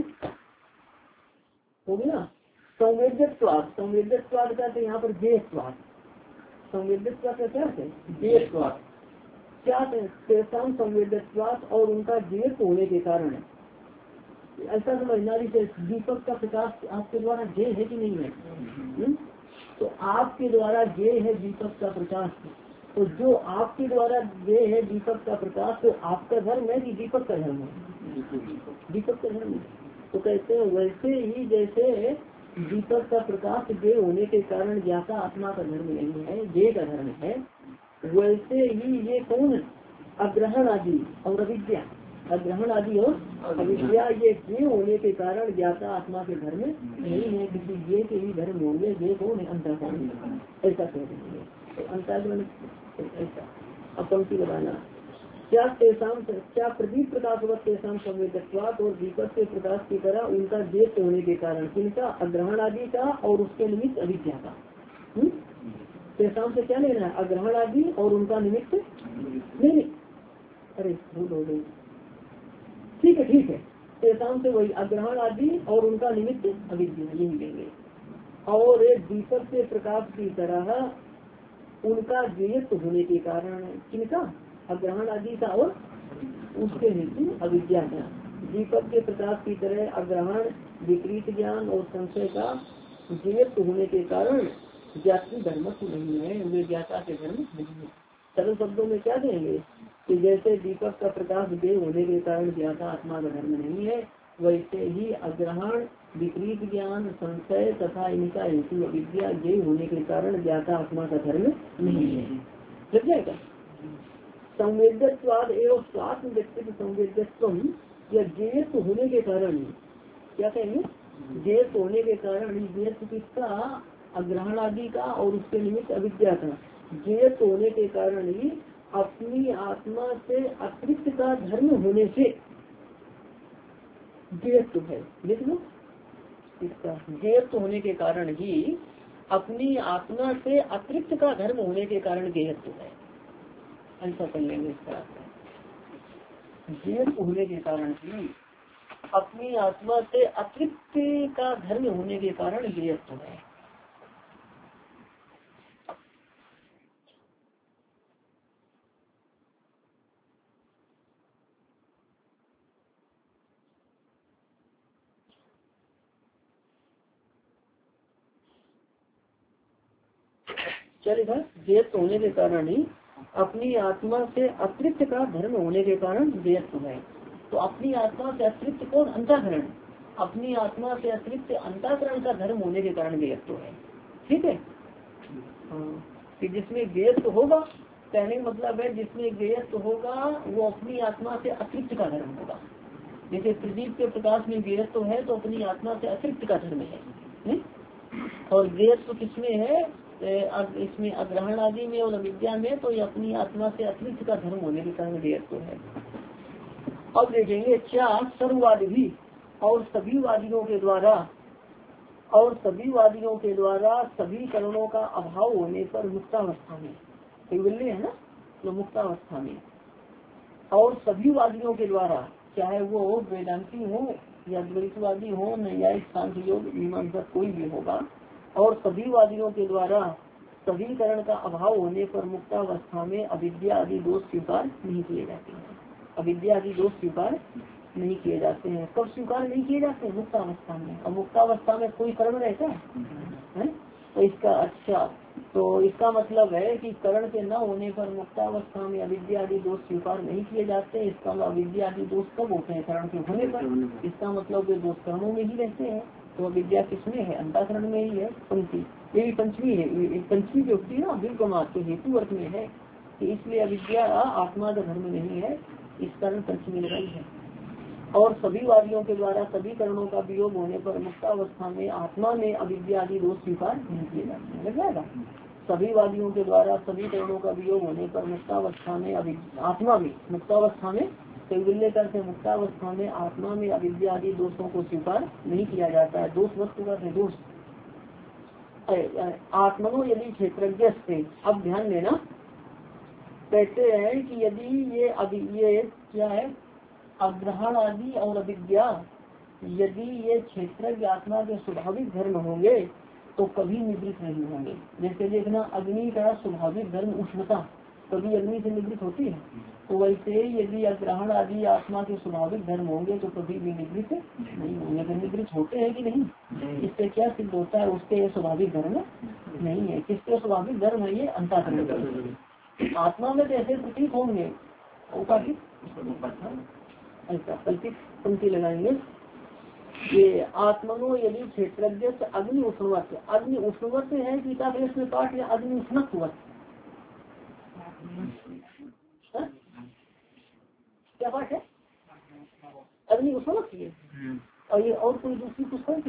हो गया संवेद्यत्वाद। संवेद्यत्वाद का यहाँ पर जेयत्वाद, संवेद्यत्वाद का क्या है, जेयत्वाद क्या तेसाम संवेद्यत्वाद और उनका जेय होने के कारण ऐसा समझना जैसे दीपक का प्रकाश आपके द्वारा जेय है कि नहीं है, हुँ? तो आपके द्वारा जेय है दीपक का प्रकाश, तो जो आपके द्वारा जेय है दीपक का प्रकाश तो आपका धर्म है कि दीपक का धर्म है, दीपक का धर्म है। तो कहते हैं वैसे ही जैसे दीपक का प्रकाश जेय होने के कारण ज्ञाता आत्मा का धर्म नहीं है, जेय का धर्म है, वैसे ही ये कौन अग्रहण आदि और अविद्या, अग्रहण आदि और अविद्या ये जेय होने के कारण ज्ञाता आत्मा के धर्म नहीं है, किसी जेय के ही धर्म होंगे, जेय कौन है अंतःकरण, ऐसा कह देंगे। तो अंतःकरण ऐसा अब पंक्ति लगाना क्या तेसाम क्या प्रदीप प्रकाशवत तेसाम संवेदत्वात् और दीपक के प्रकाश की तरह उनका जेय होने के कारण किनका अग्रहण आदि का और उसके निमित्त अविद्या का। तेसाम से क्या लेना है, अग्रहण आदि और उनका निमित्त नहीं, अरे भूल हो गई, ठीक है ठीक है, तेसाम से वही अग्रहण आदि और उनका निमित्त अविद्या यही लेंगे। और एक दीपक के प्रकाश की तरह उनका जेयत्व होने के कारण किनका अग्रहण आदि का और उसके हेतु अविद्या का। दीपक के प्रकाश की तरह अग्रहण विपरीत ज्ञान और संशय का जेयत्व होने के कारण ज्ञाति धर्म नहीं है, वे ज्ञाता के धर्म नहीं है। सरल शब्दों में क्या कहेंगे कि जैसे दीपक का प्रकाश जेय होने के कारण ज्ञाता आत्मा का धर्म नहीं है, वैसे ही अग्रहण विपरीत ज्ञान संशय तथा इनका हेतु अविद्या जेय होने के कारण ज्ञाता आत्मा का धर्म नहीं है। लग जाएगा। संवेद्यत्वाद एवं स्वात्म व्यक्तित्व संवेद्यत्व या जेयत्व होने के कारण क्या कहेंगे, जेयत्व होने के कारण जेयत्व किसका अग्रहण आदि का और उसके निमित्त अविद्या का, जेयत्व होने के कारण ही अपनी आत्मा से अतिरिक्त का धर्म होने से जेयत्व है। लिख लो इसका, जेयत्व होने के कारण ही अपनी आत्मा से अतिरिक्त का धर्म होने के कारण जेयत्व है, ऐसा कर लेंगे इसका। जेयत्व होने के कारण ही अपनी आत्मा से अतिरिक्त का धर्म होने के कारण जेयत्व है। क्या लिखा, जेयत्व होने के कारण ही अपनी आत्मा से अतिरिक्त का धर्म होने के कारण जेयत्व है। तो अपनी आत्मा से अतिरिक्त कौन, अंतःकरण, अपनी आत्मा से अतिरिक्त अंतःकरण का धर्म होने के कारण जेयत्व है। ठीक है, कि जिसमें जेयत्व होगा, कहने का मतलब है जिसमें जेयत्व होगा वो अपनी आत्मा से अतिरिक्त का धर्म होगा। जैसे प्रदीप के प्रकाश में जेयत्व है तो अपनी आत्मा से अतिरिक्त का धर्म है, है? और जेयत्व किसमें है, इसमें अग्रहण आदि में और अविद्या में, तो ये अपनी आत्मा से अतिरिक्त का धर्म होने के कारण जेयत्व है। अब देखेंगे क्या सर्ववादी भी और सभी वादियों के द्वारा और सभी वादियों के द्वारा सभी करणों का अभाव होने पर मुक्तावस्था में, कैवल्य है ना, तो मुक्तावस्था में और सभी वादियों के द्वारा, चाहे वो वेदांती हो या द्वैतवादी हो, न्यायिक सांख्य योग मीमांसा कोई भी होगा, और सभी वादियों के द्वारा सभी करण का अभाव होने पर मुक्तावस्था में अविद्या आदि दोष स्वीकार नहीं किए जाते हैं। अविद्या आदि दोष स्वीकार नहीं किए जाते हैं। कब स्वीकार नहीं किए जाते हैं, मुक्तावस्था में। और मुक्तावस्था में कोई करण रहता है, है? तो इसका अच्छा तो इसका मतलब है कि करण के न होने पर मुक्तावस्था में अविद्या आदि दोष स्वीकार नहीं किए जाते। इसका अविद्या आदि दोष कब होते हैं, करण के होने पर। इसका मतलब वे दोष करणों में ही रहते हैं। तो विद्या किसमें है, अंतःकरण में ही है। पंक्ति ये पंचमी है, पंचमी जो होती है ना बिल्कुल तो हेतु अर्थ में है कि इसलिए अविद्या आत्मा का धर्म नहीं है, इस कारण पंचमी लगाई है। और सभी वादियों के द्वारा सभी करणों का वियोग होने पर मुक्तावस्था में आत्मा में अविद्या आदि दोष स्वीकार नहीं किए जाते हैं। लग जाएगा। सभी वादियों के द्वारा सभी करणों का वियोग होने पर मुक्तावस्था में अभि आत्मा में मुक्तावस्था में कैवल्य करके मुक्तावस्था में आत्मा में अविद्या आदि दोषों को स्वीकार नहीं किया जाता है। दोष वस्तु का दोष आत्मनो यदि क्षेत्रज्ञ से, अब ध्यान देना, कहते हैं कि यदि ये अभी ये क्या है अग्रहण आदि और अविद्या यदि ये क्षेत्रज्ञ आत्मा के स्वाभाविक धर्म होंगे तो कभी निवृत्त नहीं होंगे। जैसे देखना अग्नि का स्वाभाविक धर्म उष्णता कभी अग्नि से निवृत्त होती है, तो वैसे यदि अग्रहण आदि आत्मा के स्वाभाविक धर्म होंगे तो कभी भी निवृत्त नहीं होंगे। तो निवृत्त होते हैं कि नहीं, इससे क्या सिद्ध होता है, उसके स्वाभाविक धर्म नहीं है। किसके स्वाभाविक धर्म है, ये अंतःकरण। आत्मा में कैसे प्रतीक होंगे ऐसा कल्पित पंक्ति लगाएंगे। ये आत्मनो यदि क्षेत्रज्ञ अग्नि उष्णवत, अग्नि उष्णवत है गीता प्रेस में पाठ, या अग्नि उष्णत्वत क्या पाठ है, अग्नि उष्णवत है। और ये और कोई दूसरी पुस्तक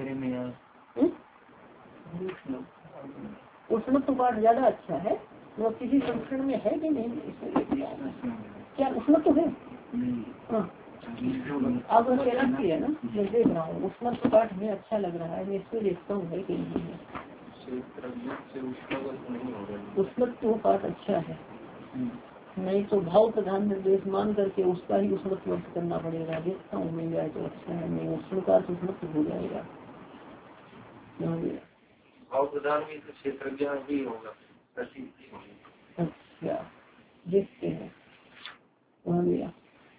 उष्णत्व पाठ ज्यादा अच्छा है। वो किसी संस्करण में है कि नहीं, क्या उष्णत्व है? हाँ आप की है ना, मैं देख रहा हूँ उष्णत्व पाठ में अच्छा लग रहा है, मैं इसको देखता हूँ है कि नहीं है। उष्णत्व पाठ अच्छा है, नहीं तो भाव प्रधान निर्देश मान करके उसका ही उष्णत्व करना पड़ेगा। देखता हूँ मिल जाए तो अच्छा है, नहीं उष्ण का उष्णत्व हो जाएगा। भाव प्रधान में तो क्षेत्रज्ञ ही होगा। अच्छा देखते हैं वहाँ गया।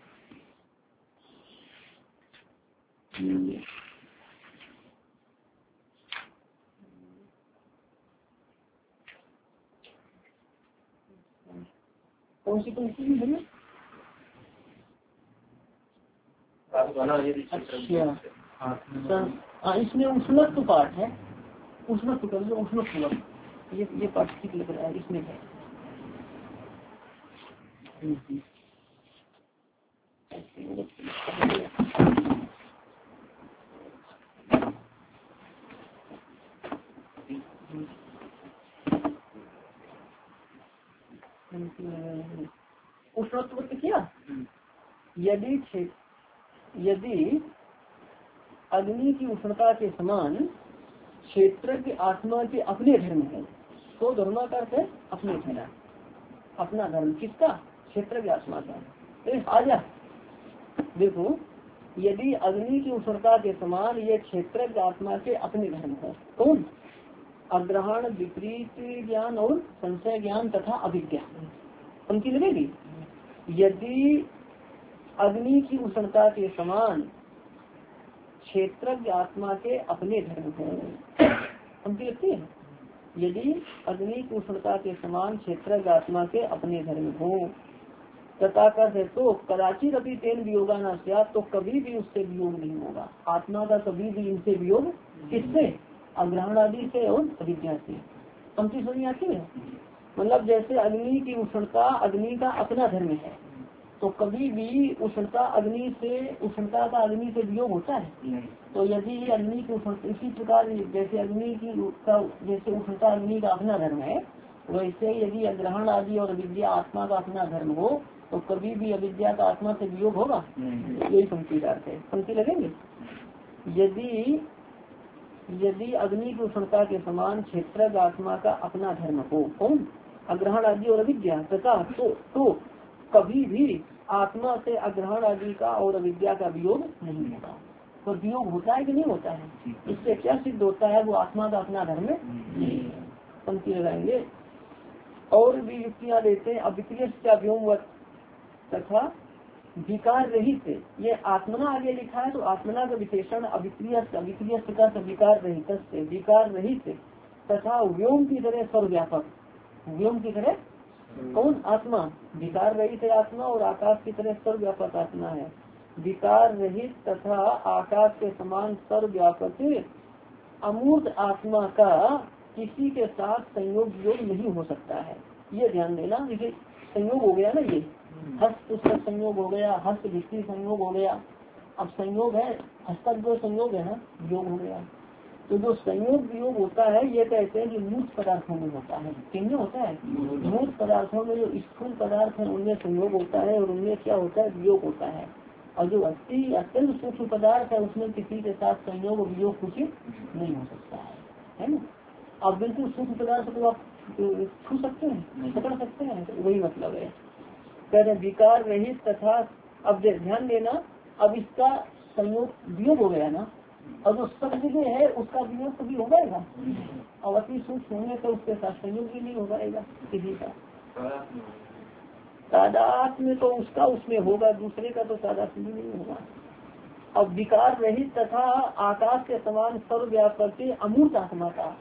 कौन सी पंक्ति में है? अच्छा इसमें उष्णत्व पाठ है, उष्णत्व कर लो, उष्णत्व ये ये पाठ ठीक लग रहा है, इसमें है। उष्णत्व क्या, यदि यदि अग्नि की उष्णता के समान क्षेत्र की आत्मा के अपने धर्म है, तो धर्म का अर्थ है अपने धर्म, अपना धर्म किसका, क्षेत्र की आत्मा का। तो आजा देखो, यदि अग्नि की उष्णता के समान ये क्षेत्र की आत्मा के अपने धर्म है, कौन, अग्रहण विपरीत ज्ञान और संशय ज्ञान तथा अभिज्ञा, उनकी लगेगी। यदि अग्नि की उष्णता के समान क्षेत्रज्ञ आत्मा के अपने धर्म है, उनकी लगती है। यदि अग्नि की उष्णता के समान क्षेत्रज्ञ आत्मा के अपने धर्म हो तथा कर तो कदाचित अभी तेन वियोगा न किया, तो कभी भी उससे वियोग नहीं होगा। आत्मा का कभी भी इनसे वियोग, किससे, अग्रहण आदि से और अविद्या से। पंक्ति सुनी आती है, मतलब जैसे अग्नि की उष्णता अग्नि का अपना धर्म है, तो कभी भी उष्णता अग्नि से उष्णता का अग्नि से वियोग होता है। तो यदि अग्नि की उष्णता इसी प्रकार जैसे अग्नि की का जैसे उष्णता अग्नि का अपना धर्म है, वैसे यदि अग्रहण आदि और अविद्या आत्मा का अपना धर्म हो तो कभी भी अविद्या का आत्मा से वियोग होगा। यही पंक्ति अर्थ है, पंक्ति लगेंगे। यदि यदि अग्नि की उष्णता के समान क्षेत्र आत्मा का अपना धर्म हो, कौन, अग्रहण आदि और अविद्या तथा तो, तो कभी भी आत्मा से अग्रहण आदि का और अविद्या का वियोग नहीं होगा। तो वियोग होता है कि नहीं होता है, इससे क्या सिद्ध होता है, वो आत्मा का अपना धर्म नहीं है। पंक्ति लगाएंगे और भी युक्तियाँ देते हैं। अविक्रिय व्योमवत तथा विकार रहित, ये आत्मना आगे लिखा है तो आत्मना का विशेषण अविक्रिय अविक्रिय का विकार रहित से, विकार रहित तथा व्योम की तरह सर्वव्यापक, व्योम की तरह कौन, आत्मा, विकार रहित है आत्मा और आकाश की तरह सर्वव्यापक आत्मा है। विकार रहित तथा आकाश के समान सर्वव्यापक अमूर्त आत्मा का किसी के साथ संयोग योग नहीं हो सकता है। ये ध्यान देना, देखिए संयोग हो गया ना, ये हस्त पुस्तक संयोग हो गया, हस्त भित्ति संयोग हो गया। अब संयोग है हस्तक जो संयोग है ना, योग हो गया। तो जो संयोग वियोग होता है ये कहते हैं कि मूर्त पदार्थों में होता है। किनमें होता है? मूर्त पदार्थों में जो स्थूल पदार्थ है उनमें संयोग होता है और उनमें क्या होता है? वियोग होता है। और जो अति अत्यंत सूक्ष्म पदार्थ है उसमें किसी के साथ संयोग और वियोग कुछ नहीं हो सकता है, है ना। अब बिल्कुल सूक्ष्म पदार्थ को आप छू सकते हैं, पकड़ सकते हैं, तो वही मतलब है। कहते विकार रहित तथा, अब ध्यान देना, अब इसका संयोग वियोग हो गया ना, और जो सब जगह है उसका वियोग तो भी हो जाएगा, और अति सूक्ष्म होने तो उसके साथ संयोग भी नहीं हो पाएगा किसी का। तादात्म्य में तो उसका उसमें होगा, दूसरे का तो तादात्म्य नहीं होगा। अब विकार रहित तथा आकाश के समान सर्वव्यापक अमूर्त आत्मा का,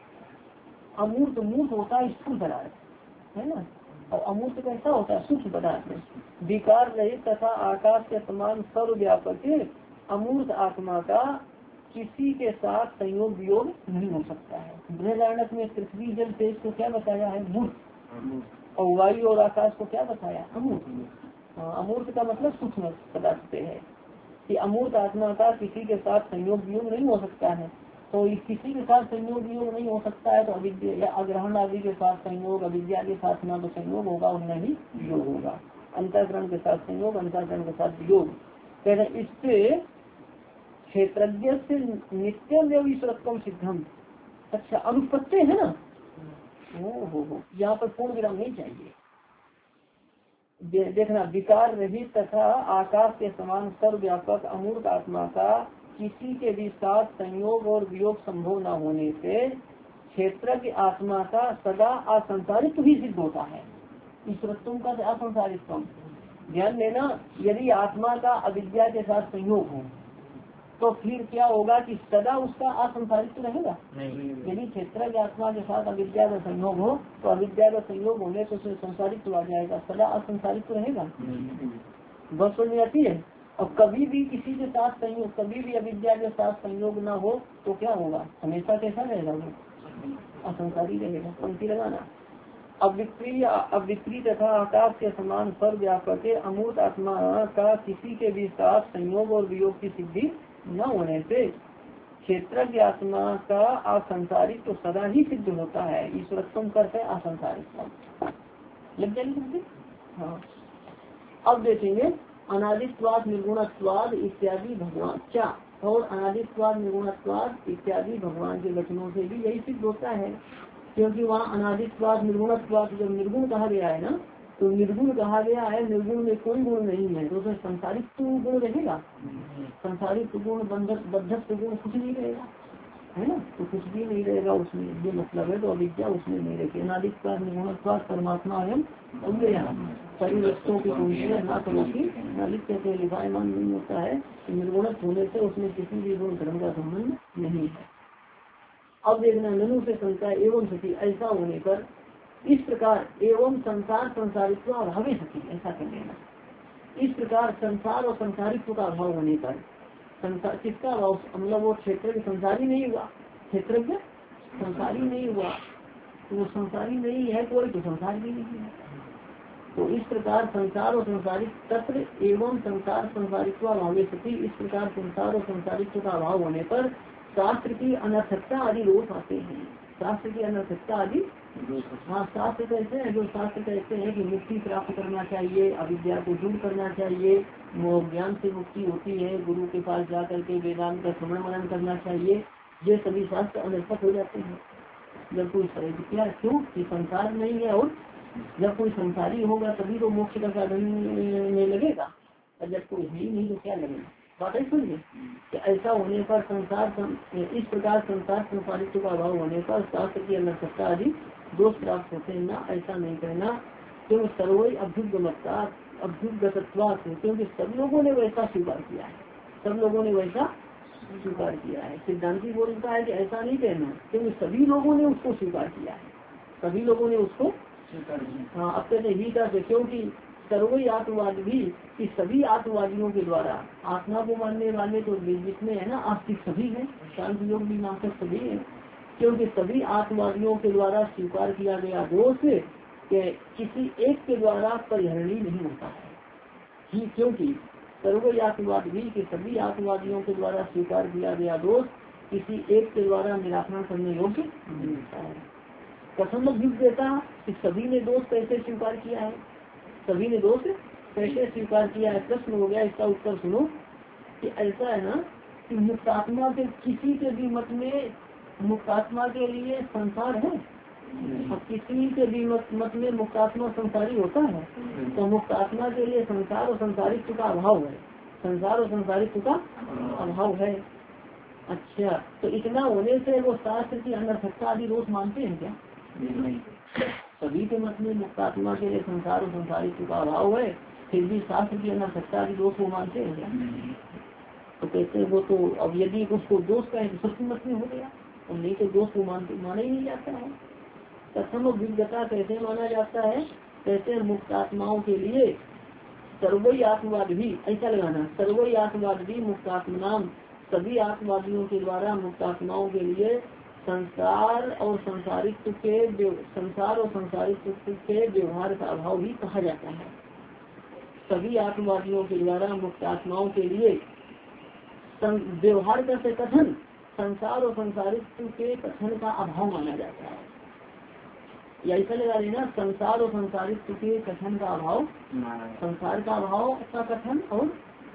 अमूर्त मूर्त होता है स्थूल पदार्थ, है ना, और अमूर्त कैसा होता है? सूक्ष्म पदार्थ। विकार रहित तथा आकाश के समान सर्वव्यापक अमूर्त आत्मा का किसी के साथ संयोग वियोग नहीं हो सकता है। बृहदारण्यक में पृथ्वी जल तेज को क्या बताया है? मूर्त, और वायु और आकाश को क्या बताया? अमूर्त। अमूर्त का मतलब सूक्ष्म पदार्थ से है कि अमूर्त आत्मा का किसी के साथ संयोग वियोग नहीं हो सकता है। तो किसी के साथ संयोग वियोग नहीं हो सकता है तो अविद्या या अग्रहण आदि के साथ संयोग, अविद्या के साथ ना तो संयोग होगा और न ही वियोग होगा। अंतःकरण के साथ संयोग, अंतःकरण के साथ वियोग। कह रहे इससे क्षेत्रज्ञ से नित्यम ईश्वरत्वम सिद्धम। अच्छा, अनुपत्ति है ना, ओ हो हो, यहाँ पर पूर्ण विराम नहीं चाहिए। दे, देखना, विकार रहित तथा आकाश के समान सर्वव्यापक अमूर्त आत्मा का किसी के भी साथ संयोग और वियोग संभव न होने से क्षेत्रज्ञ आत्मा का सदा असंसारित्व भी सिद्ध होता है। ईश्वरत्व का असंसारित्व। ध्यान देना, यदि आत्मा का अविद्या के साथ संयोग हो तो फिर क्या होगा कि सदा उसका असंसारित्व रहेगा। यदि क्षेत्रज्ञ आत्मा के साथ अविद्या का संयोग हो तो अविद्या का संयोग होने तो उसमें संसारित्व आ जाएगा, सदा असंसारित्व रहेगा। बस समझ में आती है। और कभी भी किसी के साथ संयोग, कभी भी अविद्या के साथ संयोग न हो तो क्या होगा? हमेशा कैसा रहेगा? वो असंसारी रहेगा। पंक्ति लगाना, अविक्री अविक्री तथा आकाश के समान सर्वव्यापक अमूर्त आत्मा का किसी के भी साथ संयोग और वियोग की सिद्धि न होने से क्षेत्रज्ञ आत्मा का असंसारित्व तो सदा ही सिद्ध होता है। ईश्वरत्व करते असंसारित्व लग जाएगी। हाँ, अब देखेंगे अनादित्वाद निर्गुणत्वाद इत्यादि भगवान क्या, और अनादित्वाद निर्गुणत्वाद इत्यादि भगवान के लक्षणों से भी यही सिद्ध होता है। क्योंकि वहाँ अनादित्वाद निर्गुणत्वाद जब निर्गुण कहा गया है ना, तो निर्गुण कहा गया है, निर्गुण में कोई गुण नहीं है तो उसमें संसारिक गुण रहेगा, संसारिक गुण बंधक बद्धक गुण कुछ नहीं रहेगा, है ना, तो कुछ भी नहीं रहेगा उसमें, ये मतलब है। तो अविद्या उसमें नहीं रहेगी। अनादित्वाद निर्गुणत्वाद परमात्मा एवं सभी वस्तुओं की पूंजी ना करोगी नालित्य से लिभायमान नहीं होता है। निर्गुण होने से उसमें किसी भी गुण धर्म का संबंध नहीं है। अब देखना, ननु से शंका एवं सती, ऐसा होने पर इस प्रकार एवं संसार संसारित्व अभावी सती, ऐसा कर लेना। इस प्रकार संसार और संसारित्व का अभाव होने पर, संसार किसका अभाव? मतलब वो क्षेत्र संसारी नहीं हुआ, क्षेत्रज्ञ संसारी नहीं हुआ, तो वो संसारी नहीं है कोई तो संसार भी नहीं है। तो इस प्रकार संसार और संसारित तत्व एवं संसार संसारित्व अभावी सती, इस प्रकार संसार और संसारित्व का अभाव होने पर शास्त्र की अनर्थकता आदि दोष आते हैं। शास्त्र की अनर्थकता आदि, हाँ, शास्त्र कहते हैं, जो शास्त्र कहते हैं कि मुक्ति प्राप्त करना चाहिए, अविद्या को दूर करना चाहिए, वो ज्ञान से मुक्ति होती है, गुरु के पास जा करके वेदांत का श्रवण मनन करना चाहिए, ये सभी शास्त्र अनर्थक हो जाते हैं जब कोई क्या, क्यों कि संसार नहीं है, और जब कोई संसारी होगा तभी तो मोक्ष का साधन में लगेगा, और जब कोई है ही नहीं तो क्या लगेगा। बात है, सुनिए कि ऐसा होने पर संसार, इस प्रकार संसार संसारित्व का अभाव होने पर शास्त्र की अनर्थकता आदि दोष प्राप्त होते हैं ना, ऐसा नहीं कहना। क्योंकि सर्वोई अभ्युगमता अभ्युगतत्वात्, क्योंकि सब लोगों ने वैसा स्वीकार किया है, सब लोगों ने वैसा स्वीकार किया है। सिद्धांति बोलता है कि ऐसा नहीं कहना, क्योंकि सभी लोगों ने उसको स्वीकार किया है, सभी लोगों ने उसको स्वीकार किया। हाँ, अब कहते ही था, क्योंकि सर्वोई आत्मवाद भी कि सभी आत्मवादियों के द्वारा, आत्मा को मानने वाले तो जितने है ना आस्तिक सभी है, शांति योग भी नास्तिक सभी है, क्योंकि सभी आत्मवादियों के द्वारा स्वीकार किया गया दोष कि किसी एक के द्वारा परिहरणीय नहीं होता है। क्योंकि सर्वोई आत्मवाद भी कि सभी आत्मवादियों के द्वारा स्वीकार किया गया दोष किसी एक के द्वारा निराकरण करने योग्य नहीं होता है। कथम अभिज्ञता कि सभी ने दोष कैसे स्वीकार किया है, सभी ने दोष कैसे स्वीकार किया है, प्रश्न हो गया। इसका उत्तर सुनो कि ऐसा है ना कि मुक्तात्मा के किसी के भी मत में मुक्तात्मा के लिए संसार है और किसी के भी मत, मत में मुक्तात्मा संसारी होता है। तो मुक्तात्मा के लिए संसार और संसारित्व का अभाव है, संसार और संसारित्व का अभाव है। अच्छा, तो इतना होने से वो शास्त्र की अनर्थकता आदि दोष मानते हैं क्या? सभी के मत में मुक्तात्मा के लिए संसार और संसारित्व का अभाव है, फिर भी शास्त्र की अनर्थकता आदि दोष वो मानते हैं क्या? तो कहते हैं वो तो अब यदि उसको दोष का सबके मत में हो गया और नहीं तो दोष को मानते माना ही नहीं जाता है। कथम विज्ञता कैसे माना जाता है? कहते हैं मुक्तात्माओं के लिए सर्वोई आत्मवाद भी, ऐसा लगाना, सर्वोई आत्मवाद भी मुक्तात्मनाम, सभी आत्मवादियों के द्वारा मुक्तात्माओं के लिए संसार और संसारित्व के संसार और संसारित्व के व्यवहार का अभाव भी कहा जाता है। सभी आत्मवादियों के द्वारा मुक्तात्माओं के लिए व्यवहार करते कथन संसार और संसारित्व के कथन का अभाव माना जाता है। या ऐसा लगा लेना, संसार और संसारित्व के कथन का अभाव, संसार का अभाव का कथन और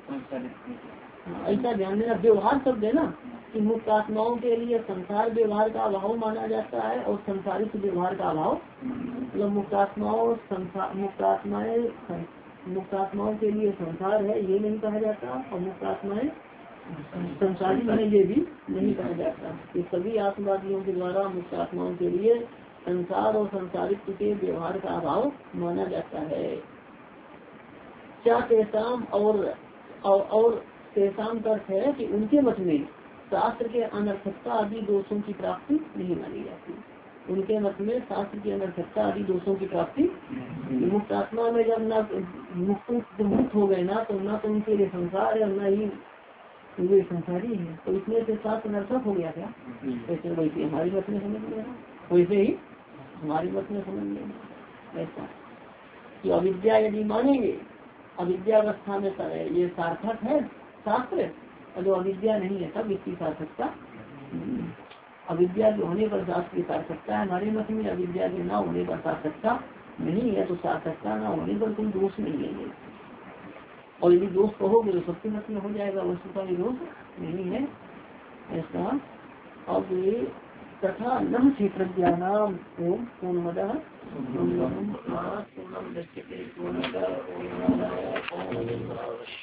ऐसा ध्यान देना। व्यवहार शब्द है ना कि मुक्त आत्माओं के लिए संसार व्यवहार का अभाव माना जाता है और संसारित व्यवहार का अभाव, मतलब मुक्तात्माओं मुक्तात्माएं मुक्तात्माओं के लिए संसार है ये नहीं कहा जाता और मुक्तात्माएं संसारी है ये भी नहीं कहा जाता। ये सभी आत्मवादियों के द्वारा मुक्तात्माओं के लिए संसार और संसारित्व के व्यवहार का अभाव माना जाता है। क्या तेसाम और और, और तेसाम का अर्थ है कि उनके मत में शास्त्र के अनर्थकता आदि दोषों की प्राप्ति नहीं मानी जाती। उनके मत में शास्त्र की अनर्थकता आदि दोषों की प्राप्ति, मुक्त आत्मा में जब न मुक्त मुक्त हो गए ना तो ना तो उनके लिए संसार है न ही वे संसारी है, तो इसमें से शास्त्र अनर्थक हो गया क्या? ऐसे वैसे हमारी मत में समझ लेना, वैसे ही हमारी मत में समझ लेना। ऐसा कि अविद्या यदि मानेंगे, अविद्यावस्था में ये सार्थक है शास्त्र, और जो अविद्या नहीं है तब इसकी सार्थकता, अविद्या के होने पर शास्त्र की सार्थकता है। हमारे मत में अविद्या के न होने पर सार्थकता नहीं है, तो सार्थकता न होने पर कोई दोष नहीं है। और यदि दोष कहोगे तो सबके मत में हो जाएगा, वस्तु का भी दोष नहीं है ऐसा। अब तथा नम से प्रज्ञानाम ओम पूर्णमदः पूर्णम पूर्णम दृश्यते पूर्णतः पूर्णमादाय पूर्णमेवावशिष्यते।